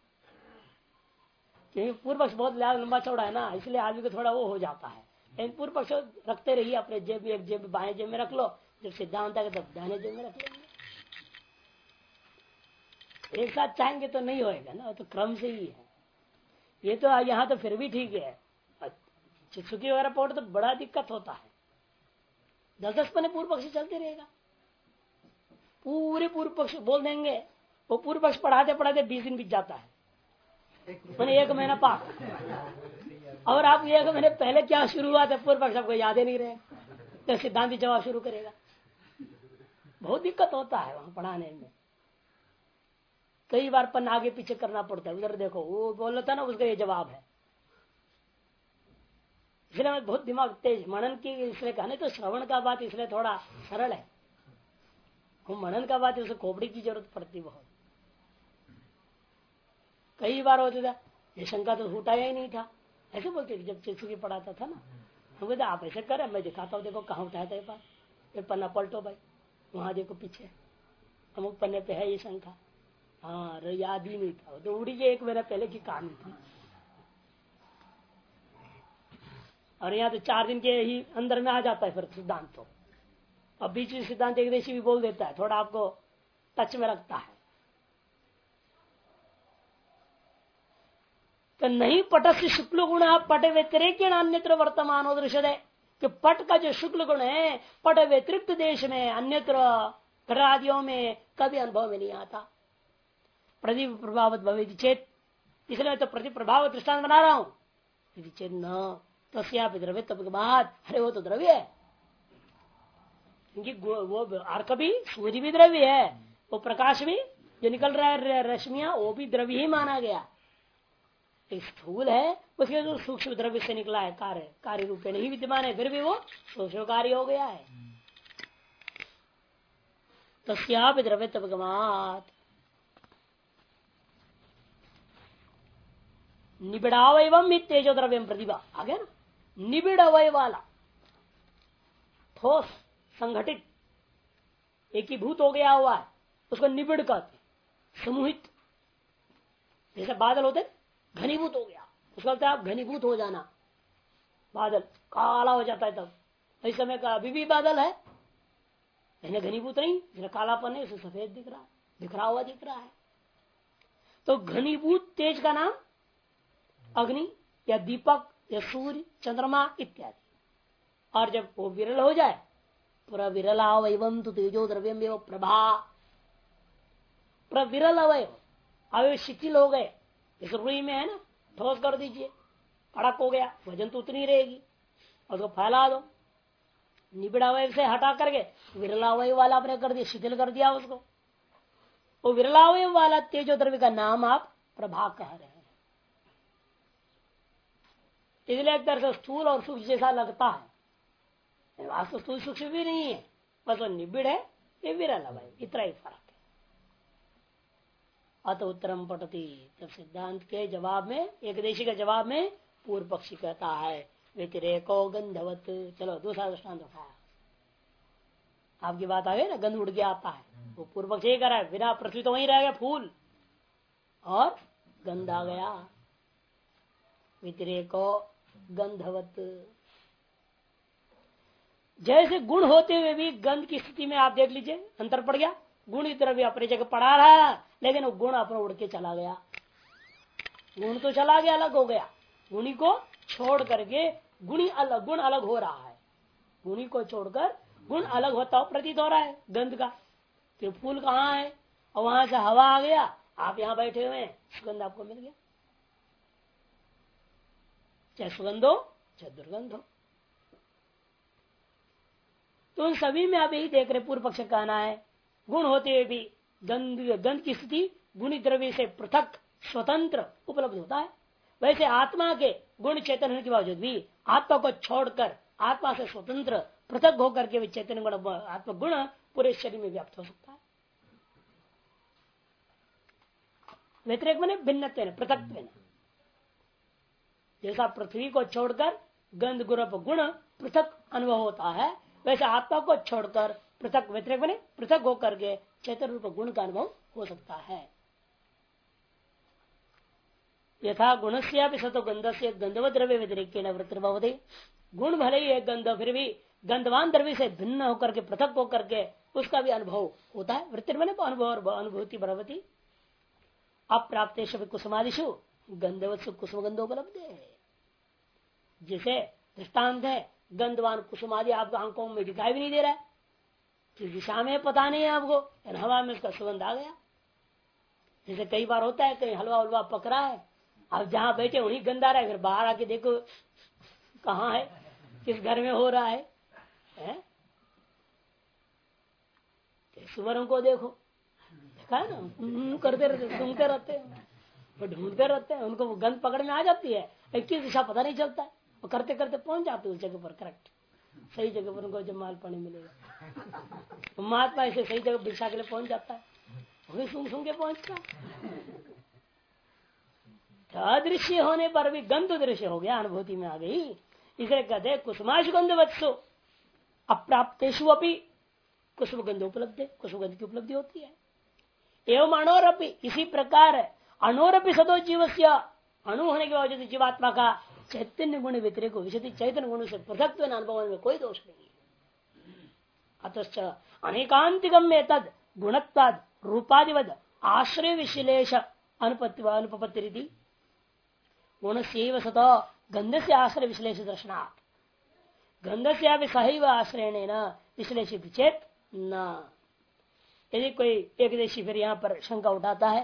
क्योंकि पूर्व पक्ष बहुत लंबा चौड़ा है ना, इसलिए आदमी को थोड़ा वो हो जाता है। लेकिन पूर्व पक्ष रखते रहिए अपने जेब में, एक जेब बाएं जेब में रख लो, जब सिद्धांत आएगा तब दाहिने जेब में रख लेंगे। एक साथ चाहेंगे तो नहीं होएगा ना, तो क्रम से ही है। ये तो यहाँ तो फिर भी ठीक है, चित्सुकी वगैरह पढ़ो तो बड़ा दिक्कत होता है। 10-10 पन्ने पूर्व पक्षी चलते रहेगा, पूरे पूर्व पक्ष बोल देंगे, वो पूर्व पक्ष पढ़ाते पढ़ाते 20 दिन बीत जाता है, मैंने 1 महीना पार। और आप 1 महीने पहले क्या शुरू हुआ था पूर्व पक्ष आपको याद ही नहीं रहे, तो सिद्धांत जवाब शुरू करेगा। बहुत दिक्कत होता है वहां पढ़ाने में, कई बार पन्ना आगे पीछे करना पड़ता है। उधर देखो वो बोल रहा था ना, उसका ये जवाब है। इसलिए मैं बहुत दिमाग तेज मनन की इसलिए कहने तो श्रवण का बात इसलिए थोड़ा सरल है, वो मनन का बात है उसे खोपड़ी की जरूरत पड़ती बहुत। कई बार होता था ये शंका तो उठाया ही नहीं था, ऐसे बोलते जब चित्सुकी पढ़ाता था ना, हम कहते आप ऐसे करें, मैं दिखाता हूँ, देखो कहाँ उठाया था ये बात, फिर पन्ना पलटो भाई, वहां देखो पीछे अमुक पन्ने पे है ये शंका। हाँ याद ही नहीं था, तो उड़ी के 1 महीना पहले की कहानी थी। और यहाँ तो 4 दिन के ही अंदर में आ जाता है फिर सिद्धांत। तो अब बीच में सिद्धांत एक देशी भी बोल देता है, थोड़ा आपको टच में रखता है। तो नहीं पट से शुक्ल गुण पट व्यतिरिक्त अन्यत्र वर्तमान हो दृश्य है कि पट का जो शुक्ल गुण है पट व्यतिरिक्त देश में अन्यत्र घरादियों में कभी अनुभव में नहीं आता। प्रदीप प्रभाव भवे चेत, इसलिए तो प्रति प्रभाव दृष्टांत बना रहा हूं। चेत न तस्यापि द्रव्य तब के बाद, अरे वो तो द्रव्य है, क्योंकि वो अर्क भी सूर्य भी द्रव्य है, वो प्रकाश भी जो निकल रहा है रश्मियां वो भी द्रव्य ही माना गया। एक स्थूल है उसके जो सूक्ष्म द्रव्य से निकला है, कार्य रूप में नहीं विद्यमान है, फिर भी वो सूक्ष्म कार्य हो गया है। तस्यापि द्रव्य तबगमात निबिड़ावयवम तेजो द्रव्यम प्रतिभा आ गया ना। निबिड़ अवय वाला ठोस संगठित एकीभूत हो गया हुआ है, उसको निबिड़ कहते, समूहित। जैसे बादल होते घनीभूत हो गया, उसका कहते आप घनीभूत हो जाना, बादल काला हो जाता है तब। इस समय का अभी भी बादल है, इन्हें घनीभूत नहीं, जिन्हें कालापन है, उसे सफेद दिख रहा है, बिखरा हुआ दिख रहा है। तो घनीभूत तेज का नाम अग्नि या दीपक या सूर्य चंद्रमा इत्यादि। और जब वो विरल हो जाए, पूरा विरला अवयवम तो तेजो द्रव्यम एवं प्रभा, पूरा विरल अवयव अवयव शिथिल हो गए, इस रुई में है ना, ठोस कर दीजिए, कड़क हो गया, वजन तो उतनी रहेगी, और उसको फैला दो। निबिड़ अवयव से हटा करके विरला अवयव वाला आपने कर दिया, शिथिल कर दिया उसको, वो विरला अवयव वाला तेजो द्रव्य का नाम आप प्रभा कह रहे हैं। इसलिए एक तरह से स्थूल और सूक्ष्म जैसा लगता है, वास्तव स्थूल सूक्ष्म भी नहीं है, बस वो निबिड़ है, ये विरल अवयव, इतना ही फर्क है। अत उत्तरम पटती, तब सिद्धांत के जवाब में, एकदेशी के जवाब में पूर्व पक्षी कहता है व्यतिरेको गंधवत। चलो दूसरा दृष्टांत उठाया, आपकी बात आ गई ना, गंध उड़ गया आता है, वो पूर्व पक्ष ही करा है, बिना पृथ्वी तो वहीं रह गया फूल और गंध आ गया। व्यतिरेको गंधवत, जैसे गुण होते हुए भी गंध की स्थिति में आप देख लीजिए अंतर पड़ गया। गुण की तरफ भी अपनी जगह पड़ा रहा, लेकिन वो गुण अपना उड़ के चला गया, गुण तो चला गया, अलग हो गया। गुणी को छोड़ करके गुण अलग हो रहा है, गुणी को छोड़कर गुण अलग होता हो प्रतीत हो रहा है गंध का। फिर फूल कहाँ है, और वहां से हवा आ गया, आप यहाँ बैठे हुए हैं, सुगंध आपको मिल गया, चाहे सुगंध हो चाहे दुर्गंध हो। तो उन सभी में आप यही देख रहे, पूर्व पक्ष कहना है गुण होते हुए भी गंध की स्थिति गुणी द्रव्य से पृथक स्वतंत्र उपलब्ध होता है। वैसे आत्मा के गुण चेतन होने के बावजूद भी आत्मा को छोड़कर आत्मा से स्वतंत्र पृथक होकर के भी चैतन्य गुण आत्मा गुण पूरे शरीर में व्याप्त हो सकता है। व्यतिरेक मैंने भिन्नत्व पृथक, जैसा पृथ्वी को छोड़कर गंध गुण पृथक अनुभव होता है, वैसे आत्मा को छोड़कर पृथक व्यतिरेक बने पृथक होकर के चैतन्य रूप गुण का अनुभव हो सकता है। यथा गुण से सतो गंध से गंधव द्रव्य व्यतिरिक्त वृत्तिर्भवति, गुण भले ही है गंध, फिर भी गंधवान द्रव्य से भिन्न होकर के पृथक होकर के उसका भी अनुभव होता है। वृत्ति बने अनुभव अनुभूति भवति। अप्राप्तेषु कुसुमादिषु गंधवत्सु कुसुम गंधोपलब्ध है। जिसे दृष्टांत है गंधवान कुसुम आदि आपको आंखों में दिखाई भी नहीं दे रहा है, किस दिशा में पता नहीं है आपको, हवा में उसका सुगंध आ गया। जैसे कई बार होता है कहीं हलवा उलवा पक रहा है, अब जहां बैठे वहीं गंदा रहा है, फिर बाहर आके देखो कहाँ है, किस घर में हो रहा है? सुवरों को देखो, देखा है ना, करते रहते, सुनते रहते हैं, वो ढूंढते रहते हैं, उनको वो गंध पकड़ में आ जाती है, किस दिशा पता नहीं चलता है, वो करते करते पहुंच जाते उस जगह पर, करेक्ट सही जगह पर उनको जब माल पानी मिलेगा। महात्मा ऐसे सही जगह दिशा के लिए पहुंच जाता है, वही सुन के पहुंचता। अदृश्य होने पर भी गंध दृश्य हो गया, अनुभूति में आ गई, इसलिए कहते कुसुमाशु गंध वत्सु अप्राप्तेषु अपि कुसुम गंध उपलब्ध है, कुसुम गंध की उपलब्धि होती है। एवं अणोरपि, इसी प्रकार अणोरपि सदो जीवस्य, अणु होने के बावजूद जीवात्मा का चैतन्य गुण व्यतिरेक विशति चैतन्य गुण से पृथक अनुभव में कोई दोष नहीं है। अतश्च अनेकांतिकम में तद गुणत्वाद रूपादिवद आश्रय विश्लेष अनुपत्ति गुण से सतो गंध से आश्रय विश्लेष दर्शनात्, गंध से सहैव आश्रय न विश्लेषित चेत न। यदि कोई एक देशी फिर यहां पर शंका उठाता है,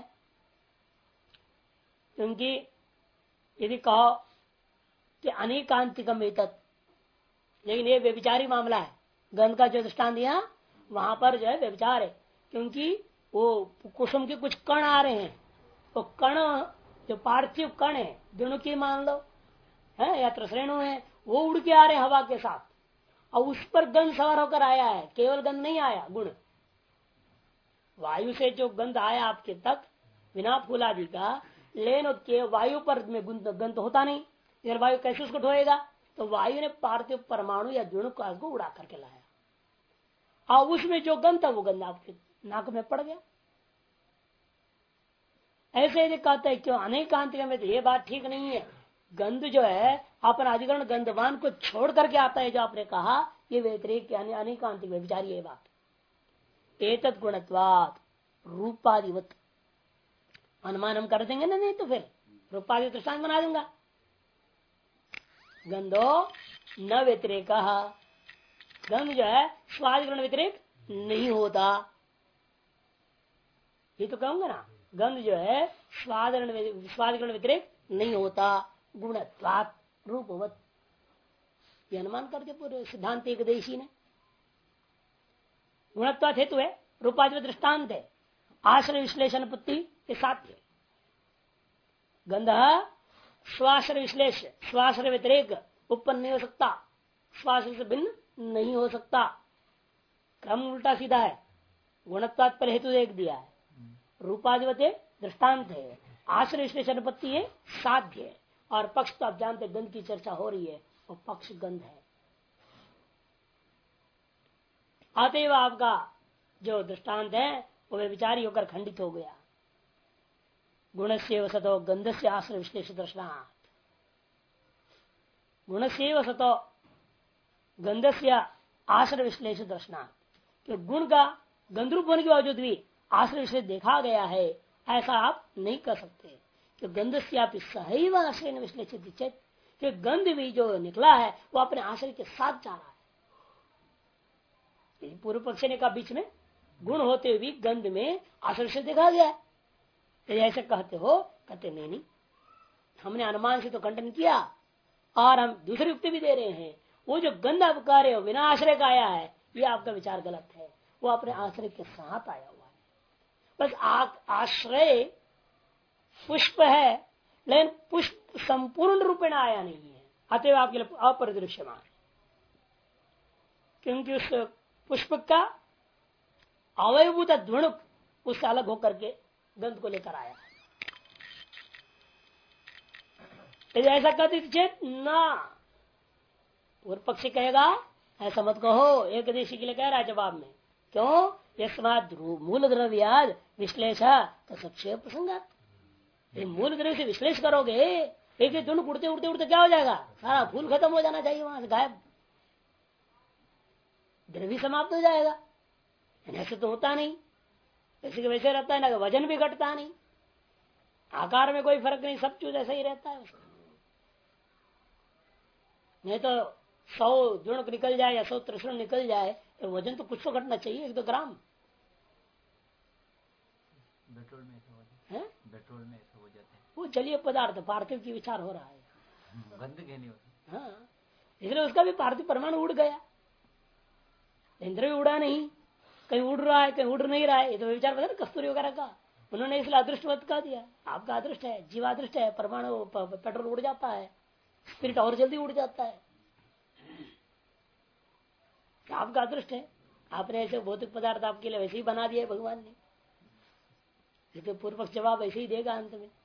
क्योंकि यदि कहो कि अनेकांतिकम एतत्, लेकिन ये व्यभिचारी मामला है, गंध का जो दृष्टांत दिया वहां पर जो है व्यभिचार है, क्योंकि वो कुसुम के कुछ कण आ रहे हैं, वो कण जो पार्थिव कण है दोनों की मान लो है या त्रसरेणु है, वो उड़ के आ रहे हैं हवा के साथ, और उस पर गंध सवार होकर आया है, केवल गंध नहीं आया, गुण वायु से जो गंध आया आपके तक बिना फूलादि का, लेन के वायु पर में गंध होता नहीं, इधर वायु कैसे उसको ढोएगा, तो वायु ने पार्थिव परमाणु या गुण को उड़ा करके लाया, और उसमें जो गंध था वो गंध आपके नाक में पड़ गया। ऐसे यदि कहते हैं क्यों अनेकांतिक में, तो ये बात ठीक नहीं है। गंध जो है अपना अधिकरण गंधवान को छोड़ करके आता है, जो आपने कहा ये व्यतिरेक अनेकांतिक में विचारी है बात। एतत् गुणत्वात् रूपादिवत अनुमान हम कर देंगे ना, नहीं तो फिर रूपादि दृष्टांत बना दूंगा। गंधो न व्यतिरेक, गंध जो है स्वादिकरण व्यतिरेक नहीं होता, ये तो कहूंगा ना, गंध जो है स्वादिकरण व्यतिरेक नहीं होता, गुणत्वात् रूपवत, ये अनुमान करके पूरे सिद्धांत एक देशी ने। गुणत्वात् हेतु है, रूपादि दृष्टांत है, आश्रय विश्लेषण पत्ति के साथ है। गंध स्वाश्रय विश्लेष, स्वाश्रय व्यतिरेक उत्पन्न नहीं हो सकता, स्वाश्रय से भिन्न नहीं हो सकता, क्रम उल्टा सीधा है। गुणत्वात् पर हेतु एक दिया है, रूपाधिपत्य दृष्टांत है, आश्रय विश्लेषण पत्ति है, साध्य है, और पक्ष तो आप जानते गंध की चर्चा हो रही है, वो पक्ष गंध है। अतएव आपका जो दृष्टांत है वो विचारी होकर खंडित हो गया। गुण से सतो गंध से आश्रय विश्लेष दर्शनात्, गुण से सतो गंध से आश्रय विश्लेष दर्शनात्, गुण का गंधरूप होने के बावजूद भी आश्रय विश्लेष देखा गया है, ऐसा आप नहीं कर सकते। तो गंध से आप सहैव आश्रय ने विश्लेषित चेत, कि गंध भी जो निकला है वो अपने आश्रय के साथ जा रहा है। पूर्व पक्ष ने कहा बीच में गुण होते हुए भी गंध में आश्रय से देखा गया है, तो ऐसे कहते हो, कहते नहीं, हमने अनुमान से तो खंडन किया, और हम दूसरी युक्ति भी दे रहे हैं, वो जो गंध आप कह रहे हो बिना आश्रय का आया है, ये आपका विचार गलत है, वो अपने आश्रय के साथ आया हुआ है। बस आश्रय पुष्प है, लेकिन पुष्प संपूर्ण रूपेण आया नहीं है, अतएव आपके लिए अपरिदृश्यमान, क्योंकि उस पुष्प का अवयभूत ध्वनुक उससे अलग होकर के गंध को लेकर आया। यदि ऐसा कहते चेत ना, पूर्व पक्षी कहेगा ऐसा मत कहो, एक देशी के लिए कह रहा है जवाब में, क्यों, यस्मात् मूल द्रव्याद विश्लेष तो संक्षेप प्रसंगात, मूल द्रव्य से विश्लेष करोगे, एक दोनों उड़ते उड़ते उड़ते क्या हो जाएगा, सारा फूल खत्म हो जाना चाहिए, वहां से गायब, द्रव्य समाप्त हो जाएगा। ऐसे तो होता नहीं, ऐसे के वैसे रहता है ना, वजन भी घटता नहीं, आकार में कोई फर्क नहीं, सब चीज ऐसा ही रहता है उसका। नहीं तो 100 जुणक निकल जाए या 100 त्रिशूल निकल जाए तो वजन तो कुछ तो घटना चाहिए, 1-2 ग्राम। पेट्रोल में ऐसा हो जाता है। वो जलीय पदार्थ पार्थिव की विचार हो रहा है, गंदगी नहीं होती। हाँ, इसलिए उसका भी पार्थिव परमाणु उड़ गया, इंद्र भी उड़ा नहीं, कहीं उड़ रहा है कहीं उड़ नहीं रहा है। ये तो विचार पता ना कस्तूरी वगैरह का, उन्होंने इसलिए अदृष्टवत कह दिया। आपका अदृष्ट है, जीवादृष्ट है, परमाणु पेट्रोल उड़ जाता है, स्पिरिट और जल्दी उड़ जाता है। आपका अदृष्ट है, आपने ऐसे भौतिक पदार्थ आपके लिए वैसे ही बना दिया है भगवान ने। तो पूर्व पक्ष जवाब ऐसे ही देगा अंत में।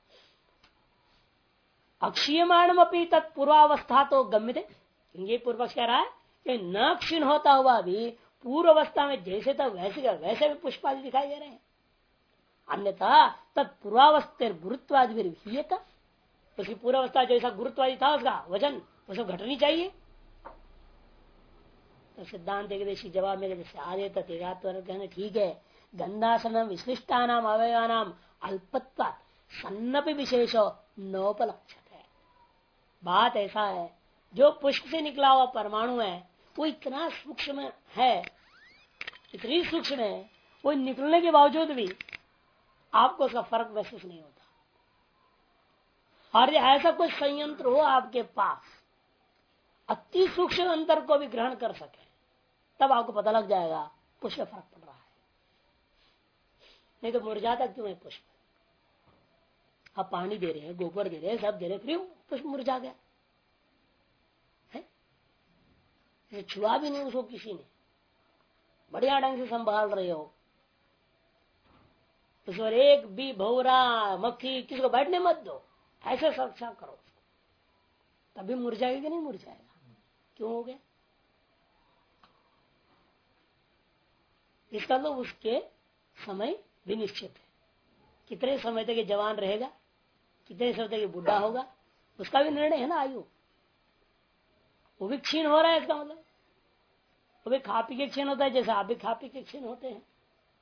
अक्षीयमाणम अपनी तत्पूर्वावस्था तो गम्य थे, ये पूर्व पक्ष कह रहा है कि न क्षीण होता हुआ भी पूर्व अवस्था में जैसे था वैसे भी पुष्पादि दिखाई दे रहे हैं। अन्यथा तत्पूर्वावस्था गुरुत्वादि भी विहीयत, उसकी पूर्वावस्था जैसा गुरुत्वादि था उसका वजन वो सब घटनी चाहिए। तो सिद्धांत एकदेशी जवाब में जैसे आदे तेगात्वर कहने ठीक है, गंधासनम विशिष्टा नाम अवयवानाम अल्पत्वा सन्नपि विशेषो नोपलक्षित है। बात ऐसा है, जो पुष्प से निकला हुआ परमाणु है वो इतना सूक्ष्म है, इतनी सूक्ष्म है, वो निकलने के बावजूद भी आपको उसका फर्क महसूस नहीं होता। और ऐसा कोई संयंत्र हो आपके पास अति सूक्ष्म अंतर को भी ग्रहण कर सके, तब आपको पता लग जाएगा पुष्प में फर्क पड़ रहा है। नहीं तो मुरझाता क्यों है पुष्प? आप पानी दे रहे हैं, गोबर दे रहे हैं, सब दे रहे, फिर पुष्प मुरझा गया है। छुआ भी नहीं उसको किसी ने, बढ़िया ढंग से संभाल रहे हो, उस पर एक भी भौरा मक्खी किसी को बैठने मत दो, ऐसे सुरक्षा करो उसको, तभी मुरझाएगा कि नहीं मुरझाएगा? क्यों हो गया? इसका तो उसके समय भी निश्चित है, कितने समय तक ये जवान रहेगा, कितने समय तक ये बुढ़ा होगा, उसका भी निर्णय है ना। आयु वो भी क्षीण हो रहा है, इसका मतलब वो भी खा पी के क्षीण होता है, जैसे आप भी खा पी के क्षीण होते हैं।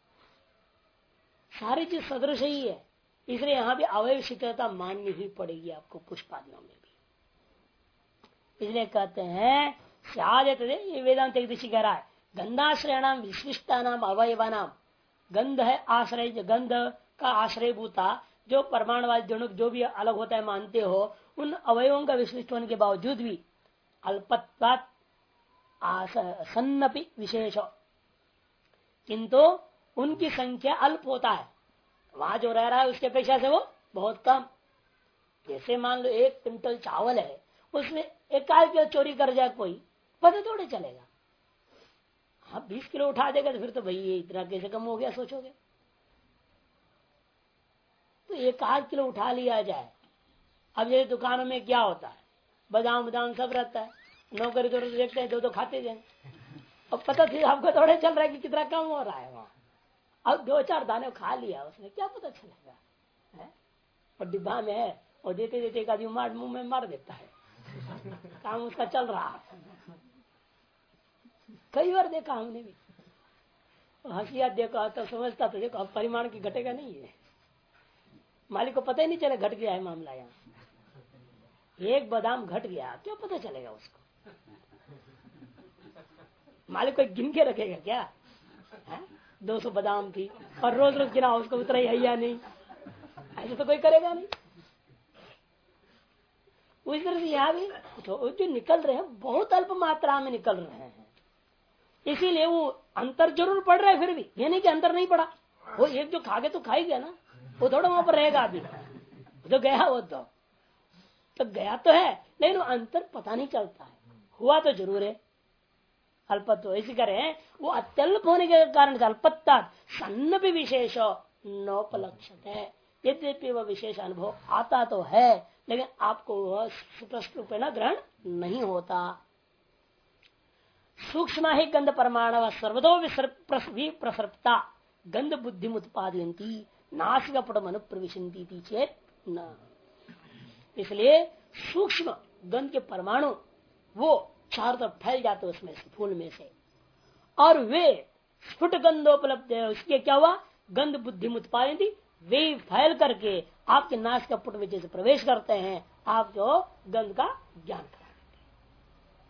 सारी चीज सदृश ही है, इसलिए यहां भी अवयव शिथिलता माननी ही पड़ेगी आपको पुष्पादियों में भी। इसलिए कहते हैं ये वेदांत एक दिशा कह रहा है, गंधाश्रयणाम विशिष्टा नाम अवयवानाम, गंध है आश्रय, गंध का आश्रय भूता जो परमाणुवाद जनक जो भी अलग होता है मानते हो, उन अवयवों का विशिष्ट होने के बावजूद भी अल्पत्वात् सन्नपि विशेष, किंतु उनकी संख्या अल्प होता है। वहां जो रह रहा है उसके अपेक्षा से वो बहुत कम। जैसे मान लो 1 क्विंटल चावल है, उसमें 1 किलो चोरी कर जाए कोई, पता थोड़े चलेगा। हाँ 20 किलो उठा देगा तो फिर तो भाई ये इतना कैसे कम हो गया सोचोगे। तो 1 किलो उठा लिया जाए। अब ये दुकानों में क्या होता है, बादाम बादाम सब रहता है, नौकरी तो देखते हैं, दो खाते हैं, अब पता थी आपको थोड़े चल रहा है कि कितना कम हो रहा है वहां। अब 2-4 दाने खा लिया उसने, क्या पता चलेगा है? और डिब्बा में है और देते देते एक आदमी मुंह में मार देता है, काम उसका चल रहा है। कई बार देखा हमने भी, हंसिया देखा तो समझता तो देखो अब परिमाण की घटेगा नहीं है, मालिक को पता ही नहीं चला घट गया है मामला। यहाँ 1 बादाम घट गया, क्या पता चलेगा उसको? मालिक को गिन के रखेगा क्या है? 200 बादाम थी और रोज रोज गिना, उसको उतना ही है या नहीं, ऐसे तो कोई करेगा नहीं। उस तरह से यहाँ भी तो जो निकल रहे हैं बहुत अल्प मात्रा में निकल रहे हैं, इसीलिए वो अंतर जरूर पड़ रहा है। फिर भी ये नहीं कि अंतर नहीं पड़ा, वो एक जो खा गया तो खाई गया ना, वो थोड़ा वहां पर रहेगा अभी, तो गया वो तो गया तो है, लेकिन वो अंतर पता नहीं चलता है, हुआ तो जरूर है अल्पत्व। ऐसी करें वो अत्यल्प होने के कारण से अल्पत्ता सन्न भी विशेष नोपलक्षित है। यद्यपि वह विशेष अनुभव आता तो है, लेकिन आपको वह स्पष्ट रूप में ग्रहण नहीं होता। सूक्ष्म ही गंध परमाणु सर्वदो प्रसृप्ता गंध बुद्धि उत्पादयती नासिक पटम अनुप्रविशंती चेत न। इसलिए सूक्ष्म गंध के परमाणु वो चारों तरफ फैल जाते उसमें से, फूल में से, और वे स्फुट गंधोपलब्ध है। उसके क्या हुआ, गंध बुद्धि उत्पादयती, वे फैल करके आपके नासिक पुट में जैसे प्रवेश करते हैं, आपको गंध का ज्ञान कराते।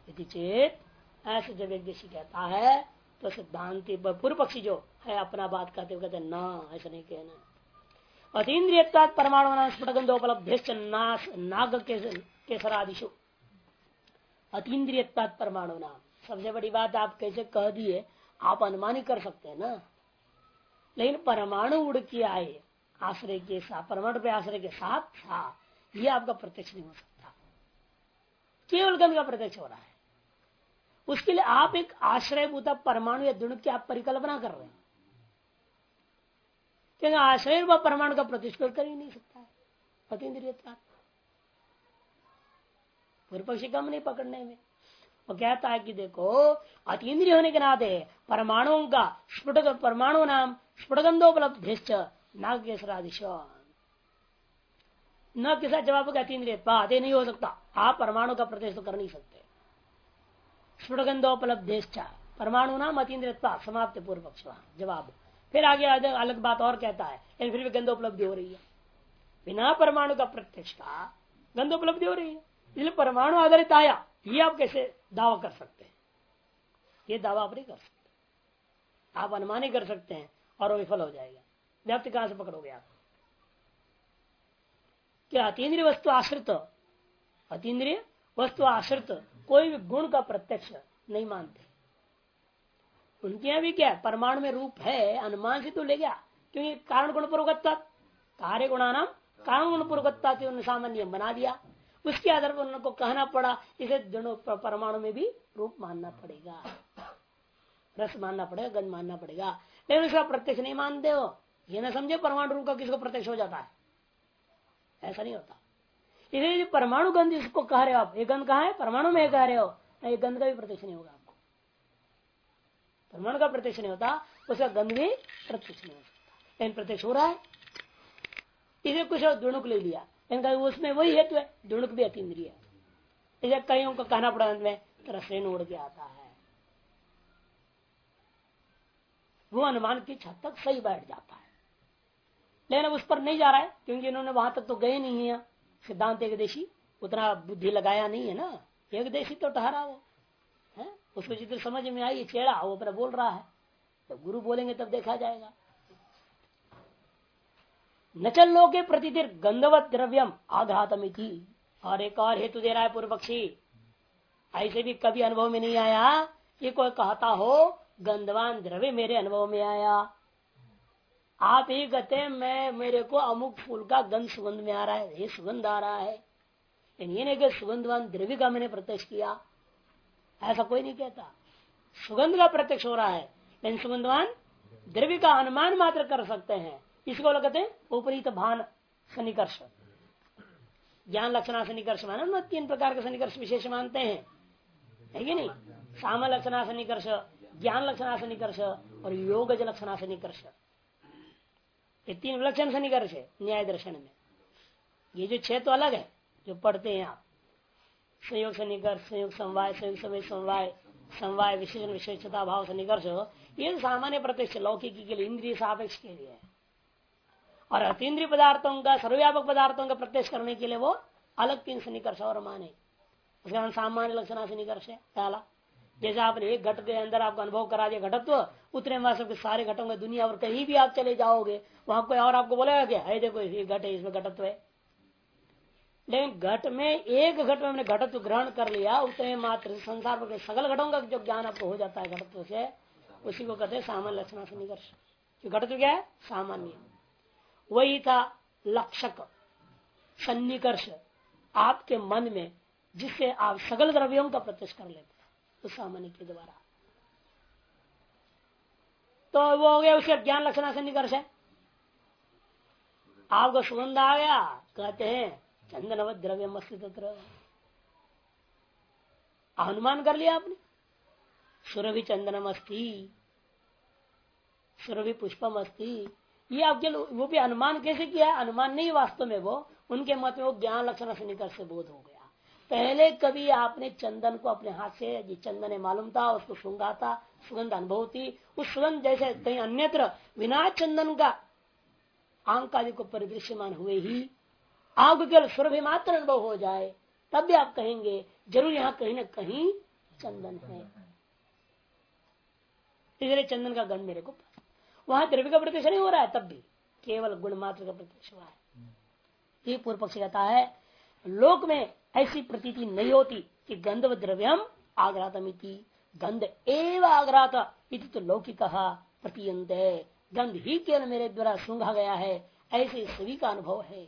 यदि चेत ऐसे जब एक देशी कहता है तो सिद्धांति पूर्व पक्षी जो है अपना बात कहते हुए कहते ना ऐसा नहीं कहना। अतीन्द्रियता परमाणु स्फुटगंधोपलब्ध नाग केसरादिशु अतीन्द्रियता परमाणु नाम सबसे बड़ी बात आप कैसे कह दिए, आप अनुमान ही कर सकते हैं ना, लेकिन परमाणु उड़ के आए आश्रय के साथ, परमाणु पे आश्रय के साथ था, ये आपका प्रत्यक्ष नहीं हो सकता, केवल गंध का प्रत्यक्ष हो रहा है। उसके लिए आप एक आश्रयभूता परमाणु या दुणुक की आप परिकल्पना कर रहे हैं, क्योंकि आश्रय व परमाणु का प्रतिष्ठित कर ही नहीं सकता है अतीन्द्रियता। पूर्व पक्षी कम नहीं पकड़ने में, वो कहता है कि देखो अतीन्द्रिय होने के नाते परमाणुओं का स्फुटक परमाणु नाम स्फुटगंधोपलब्ध नाग केसरादिश न किसा जवाब का अतीन्द्रिय बात नहीं हो सकता, आप परमाणु का प्रत्यक्ष तो कर नहीं सकते। स्फुटगंधोपलब्ध परमाणु नाम अतीन्द्रिय समाप्त पूर्व पक्ष जवाब। फिर आगे अलग बात और कहता है, लेकिन फिर भी गंधोपलब्धि हो रही है, बिना परमाणु का प्रत्यक्ष का गंधोपलब्धि हो रही है, इसलिए परमाणु आधारित आया, ये आप कैसे दावा कर सकते हैं? ये दावा आप नहीं कर सकते, आप अनुमान ही कर सकते हैं और वो विफल हो जाएगा। व्याप्ति कहां से पकड़ोगे आप? क्या अतीन्द्रिय वस्तु आश्रित, अतीन्द्रिय वस्तु आश्रित कोई भी गुण का प्रत्यक्ष नहीं मानते। उनके यहां भी क्या परमाणु में रूप है, अनुमान से तो ले गया, क्योंकि कारण गुण पूर्वकत्ता कार्य गुणा नाम कारण गुण पूर्वकत्ता से उन्होंने सामान्य बना दिया, उसके आधार पर उनको कहना पड़ा इसे दोनों परमाणु में भी रूप मानना पड़ेगा, रस मानना पड़ेगा, गंध मानना पड़ेगा, लेकिन उसका प्रत्यक्ष नहीं मानते हो। ये ना समझे परमाणु रूप का किसको प्रत्यक्ष हो जाता है, ऐसा नहीं होता। इसलिए परमाणु गंध इसको कह रहे हो आप, ये गंध कहाँ है? परमाणु में कह रहे हो, ये गंध का भी प्रत्यक्ष नहीं होगा आपको, परमाणु का प्रत्यक्ष नहीं होता, उसका गंध भी प्रत्यक्ष नहीं हो सकता, लेकिन प्रत्यक्ष हो रहा है। इसे कुछ दुणुक ले लिया, उसमें वही हेतु है, दुणुक भी अतीन्द्रिय है, इसे कईयों को कहना पड़ा में रसेन उड़ के आता है, वो अनुमान की छत तक सही बैठ जाता है, लेकिन अब उस पर नहीं जा रहा है, क्योंकि इन्होंने वहां तक तो गए नहीं है। सिद्धांत एकदेशी उतना बुद्धि लगाया नहीं है ना, एकदेशी तो ठहरा वो है, उसको जितने समझ में आई छेड़ा वो अपना बोल रहा है, तो गुरु बोलेंगे तब देखा जाएगा। नचल लोके प्रतिदिर गंधवत द्रव्यम आघातमिति, और एक और हेतु दे रहा है पूर्व पक्षी, ऐसे भी कभी अनुभव में नहीं आया कि कोई कहता हो गंधवान द्रव्य मेरे अनुभव में आया। आप ही कहते मैं मेरे को अमुक फूल का गंध सुगंध में आ रहा है, ये सुगंध आ रहा है, ये नहीं कि सुगंधवान द्रव्य का मैंने प्रत्यक्ष किया, ऐसा कोई नहीं कहता। सुगंध का प्रत्यक्ष हो रहा है, लेकिन सुगंधवान द्रव्य का अनुमान मात्र कर सकते हैं, इसको लोग कहते हैं उपरीत भान सन्निकर्ष, ज्ञान लक्षणा सन्निकर्ष माना, 3 प्रकार के सन्निकर्ष विशेष मानते हैं, है कि नहीं? साम लक्षणा सन्निकर्ष, ज्ञान लक्षणा सन्निकर्ष और योगज लक्षणा सन्निकर्ष, ये 3 विलक्षण सन्निकर्ष है न्याय दर्शन में। ये जो 6 तो अलग है जो पढ़ते हैं आप, संयोग सन्निकर्ष, संयोग समवाय, संयोग समय समवाय, समवाय विशेषण विशेषता भाव सन्निकर्ष, ये सामान्य प्रत्यक्ष लौकिकी के लिए, इंद्रिय सापेक्ष के लिए है, और अतीन्द्रिय पदार्थों का सर्वव्यापक पदार्थों का प्रत्यक्ष करने के लिए वो अलग 3 सन्निकर्ष और माने। उसका सामान्य लक्षणा सन्निकर्ष है पहला, जैसे आपने एक घट के अंदर आपको अनुभव करा दिया घटत्व, उतने वास्तव के सारे घटों में दुनिया और कहीं भी आप चले जाओगे वहां कोई और आपको बोलेगा क्या है देखो ये घट है, इसमें घटत्व है, लेकिन घट में एक घट में हमने घटत्व ग्रहण कर लिया, उतने मात्र संसार के सगल घटों का जो ज्ञान आपको हो जाता है घटत्व से, उसी को कहते हैं सामान्य लक्षणा सन्निकर्ष। घटत्व क्या है? सामान्य। वही था लक्षक सन्निकर्ष आपके मन में, जिससे आप सगल द्रव्यों का प्रत्यक्ष कर लेते हैं उस सामान्य के द्वारा, तो वो हो गया उसका ज्ञान लक्षणा सन्निकर्ष है। आपको सुगंध आ गया, कहते हैं चंदनवत द्रव्य मस्त तत्र, अनुमान कर लिया आपने, सुरभि चंदनम अस्ति, सुरभि पुष्पम अस्ति, ये आपके वो भी अनुमान कैसे किया? अनुमान नहीं वास्तव में, वो उनके मत में वो ज्ञान लक्षण सन्निकर्ष से बोध हो गया। पहले कभी आपने चंदन को अपने हाथ से, जिस चंदन मालूम था उसको सूंघा था, सुगंध अनुभव थी, उस सुगंध जैसे कहीं अन्यत्र बिना चंदन का आंख आदि को परिदृश्यमान हुए ही आपको केवल सुरभि मात्र अनुभव हो जाए, तब भी आप कहेंगे जरूर यहाँ कहीं न कहीं चंदन है, इसलिए चंदन का गंध मेरे को, वहां द्रव्य का प्रत्यक्ष नहीं हो रहा है, तब भी केवल गुण मात्र का प्रत्यक्ष हुआ है। ये पूर्व पक्ष कहता है लोक में ऐसी प्रतीति नहीं होती कि गंधव द्रव्यम आग्रातमिति, गंध एव आग्रात इति तो लौकिक प्रतीयंत है, गंध ही केवल मेरे द्वारा सूंघा गया है, ऐसे सभी का अनुभव है।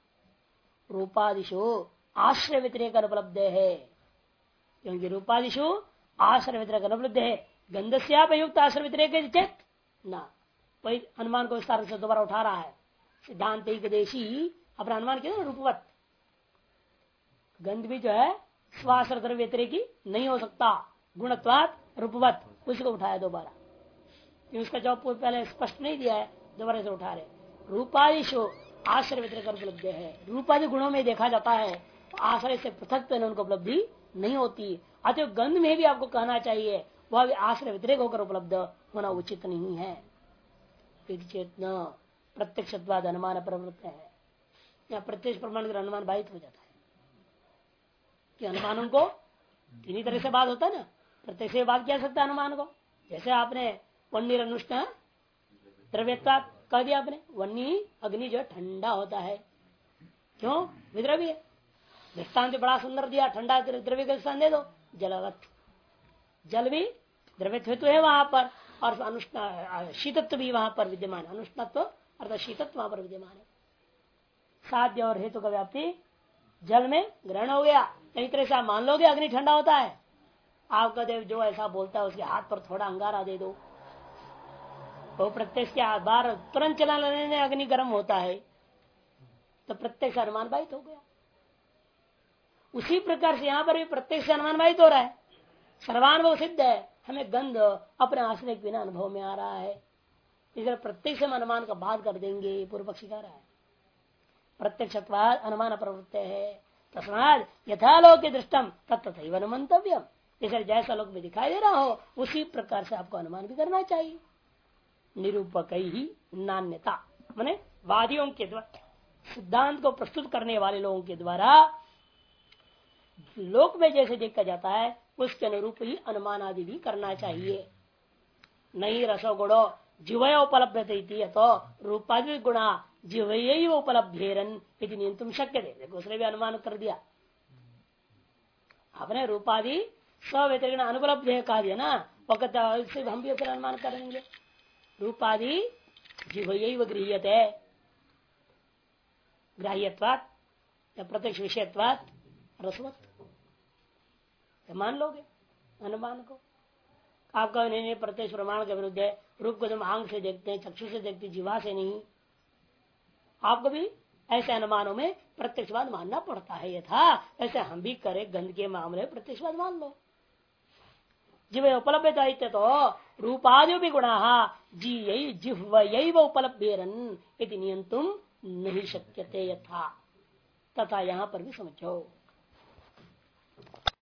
रूपादिशु आश्रय व्यतिरेक उपलब्ध है, क्योंकि रूपादिशु आश्रय व्यतिरेक उपलब्ध है, गंध से आप युक्त आश्रय व्यतिरेक चेत ना, वही अनुमान को विस्तार से दोबारा उठा रहा है। सिद्धांत देशी अपना अनुमान किया ना रूपवत, गंध भी जो है स्वाश्रय द्रव्य व्यतिरेकी नहीं हो सकता, गुणत्वात रूपवत, उसको उठाया दोबारा, उसका जवाब पहले स्पष्ट नहीं दिया है, दोबारा से उठा रहे। रूपादिशु आश्रय व्यतिरेक उपलब्ध है, रूपादि गुणों में देखा जाता है, आश्रय से पृथक उनको उपलब्धि नहीं होती, अतः गंध में भी आपको कहना चाहिए वह भी आश्रय व्यतिरेक होकर उपलब्ध होना उचित नहीं है। चेतना प्रत्यक्षत्वाद अनुमान प्रवृत्त है, या प्रत्यक्ष प्रमाण का अनुमान बाधित हो जाता है कि अनुमानों को तीन ही तरह से बात होता है ना, प्रत्यक्ष से बात किया सकता है अनुमान को, जैसे आपने वन्नी अनुष्ठ द्रव्यता कह दिया आपने, वन्नी अग्नि जो ठंडा होता है, क्यों विद्रव्य है, दृष्टांत बड़ा सुंदर दिया, ठंडा द्रव्य का दृष्टांत दे दो, जलवत, जल भी द्रव्य हेतु है वहां पर, और अनुष्ण शीतत्व भी वहां पर विद्यमान, अनुष्णत्व अर्थात शीतत्व वहां पर विद्यमान है, साध्य और हेतु का व्याप्ति जल में ग्रहण हो गया। कई तरह से आप मान लोगे अग्नि ठंडा होता है, आपका देव जो ऐसा बोलता है उसके हाथ पर थोड़ा अंगारा दे दो, तो प्रत्यक्ष के आधार तुरंत चला लेने में अग्नि गर्म होता है, तो प्रत्यक्ष अनुमान बाधित हो गया। उसी प्रकार से यहाँ पर भी प्रत्यक्ष अनुमान बाधित हो रहा है, सर्वानुभव सिद्ध है, हमें गंध अपने आश्रय के बिना अनुभव में आ रहा है, इसलिए प्रत्यक्ष अनुमान का बात कर देंगे, पूर्व पक्षी कह रहा है। प्रत्यक्षत्वाद अनुमान प्रवृत्त है, तस्माद यथालोक दृष्टम तत्तथैव अनुमंतव्यम, इसलिए जैसा लोक में दिखाई दे रहा हो उसी प्रकार से आपको अनुमान भी करना चाहिए। निरूपक ही नान्यता, माने वादियों के द्वारा, सिद्धांत को प्रस्तुत करने वाले लोगों के द्वारा लोक में जैसे देखा जाता है उसके अनुरूप ही अनुमान आदि भी करना चाहिए। नहीं रसो गुणो जीवय उपलब्ध तो रूपादि गुणा जीवय उपलब्धेरन यदि नियंत्रण शक्य थे, दूसरे भी अनुमान कर दिया आपने, रूपादि स्व्यतिरिक्त अनुपलब्ध है कहा दिया ना, वक्त हम भी फिर अनुमान करेंगे, रूपादि जीवय गृह्यते ग्राह्यत्वात् या प्रत्यक्ष विषयत्वात् रसवत, मान लोगे अनुमान को। आपका नहीं प्रत्यक्ष प्रमाण के विरुद्ध है, रूप को जब आंख से देखते हैं, चक्षु से देखते, जीवा से नहीं, आपको भी ऐसे अनुमानों में प्रत्यक्षवाद मानना पड़ता है। यथा ऐसे हम भी करें, गंध के मामले प्रत्यक्षवाद मान लो, जीव उपलब्ध तो रूपादि भी गुणा जिह्वयैव उपलब्धेरन यदि नियंतुम नहीं शक्यते यथा, तथा यहाँ पर भी समझो।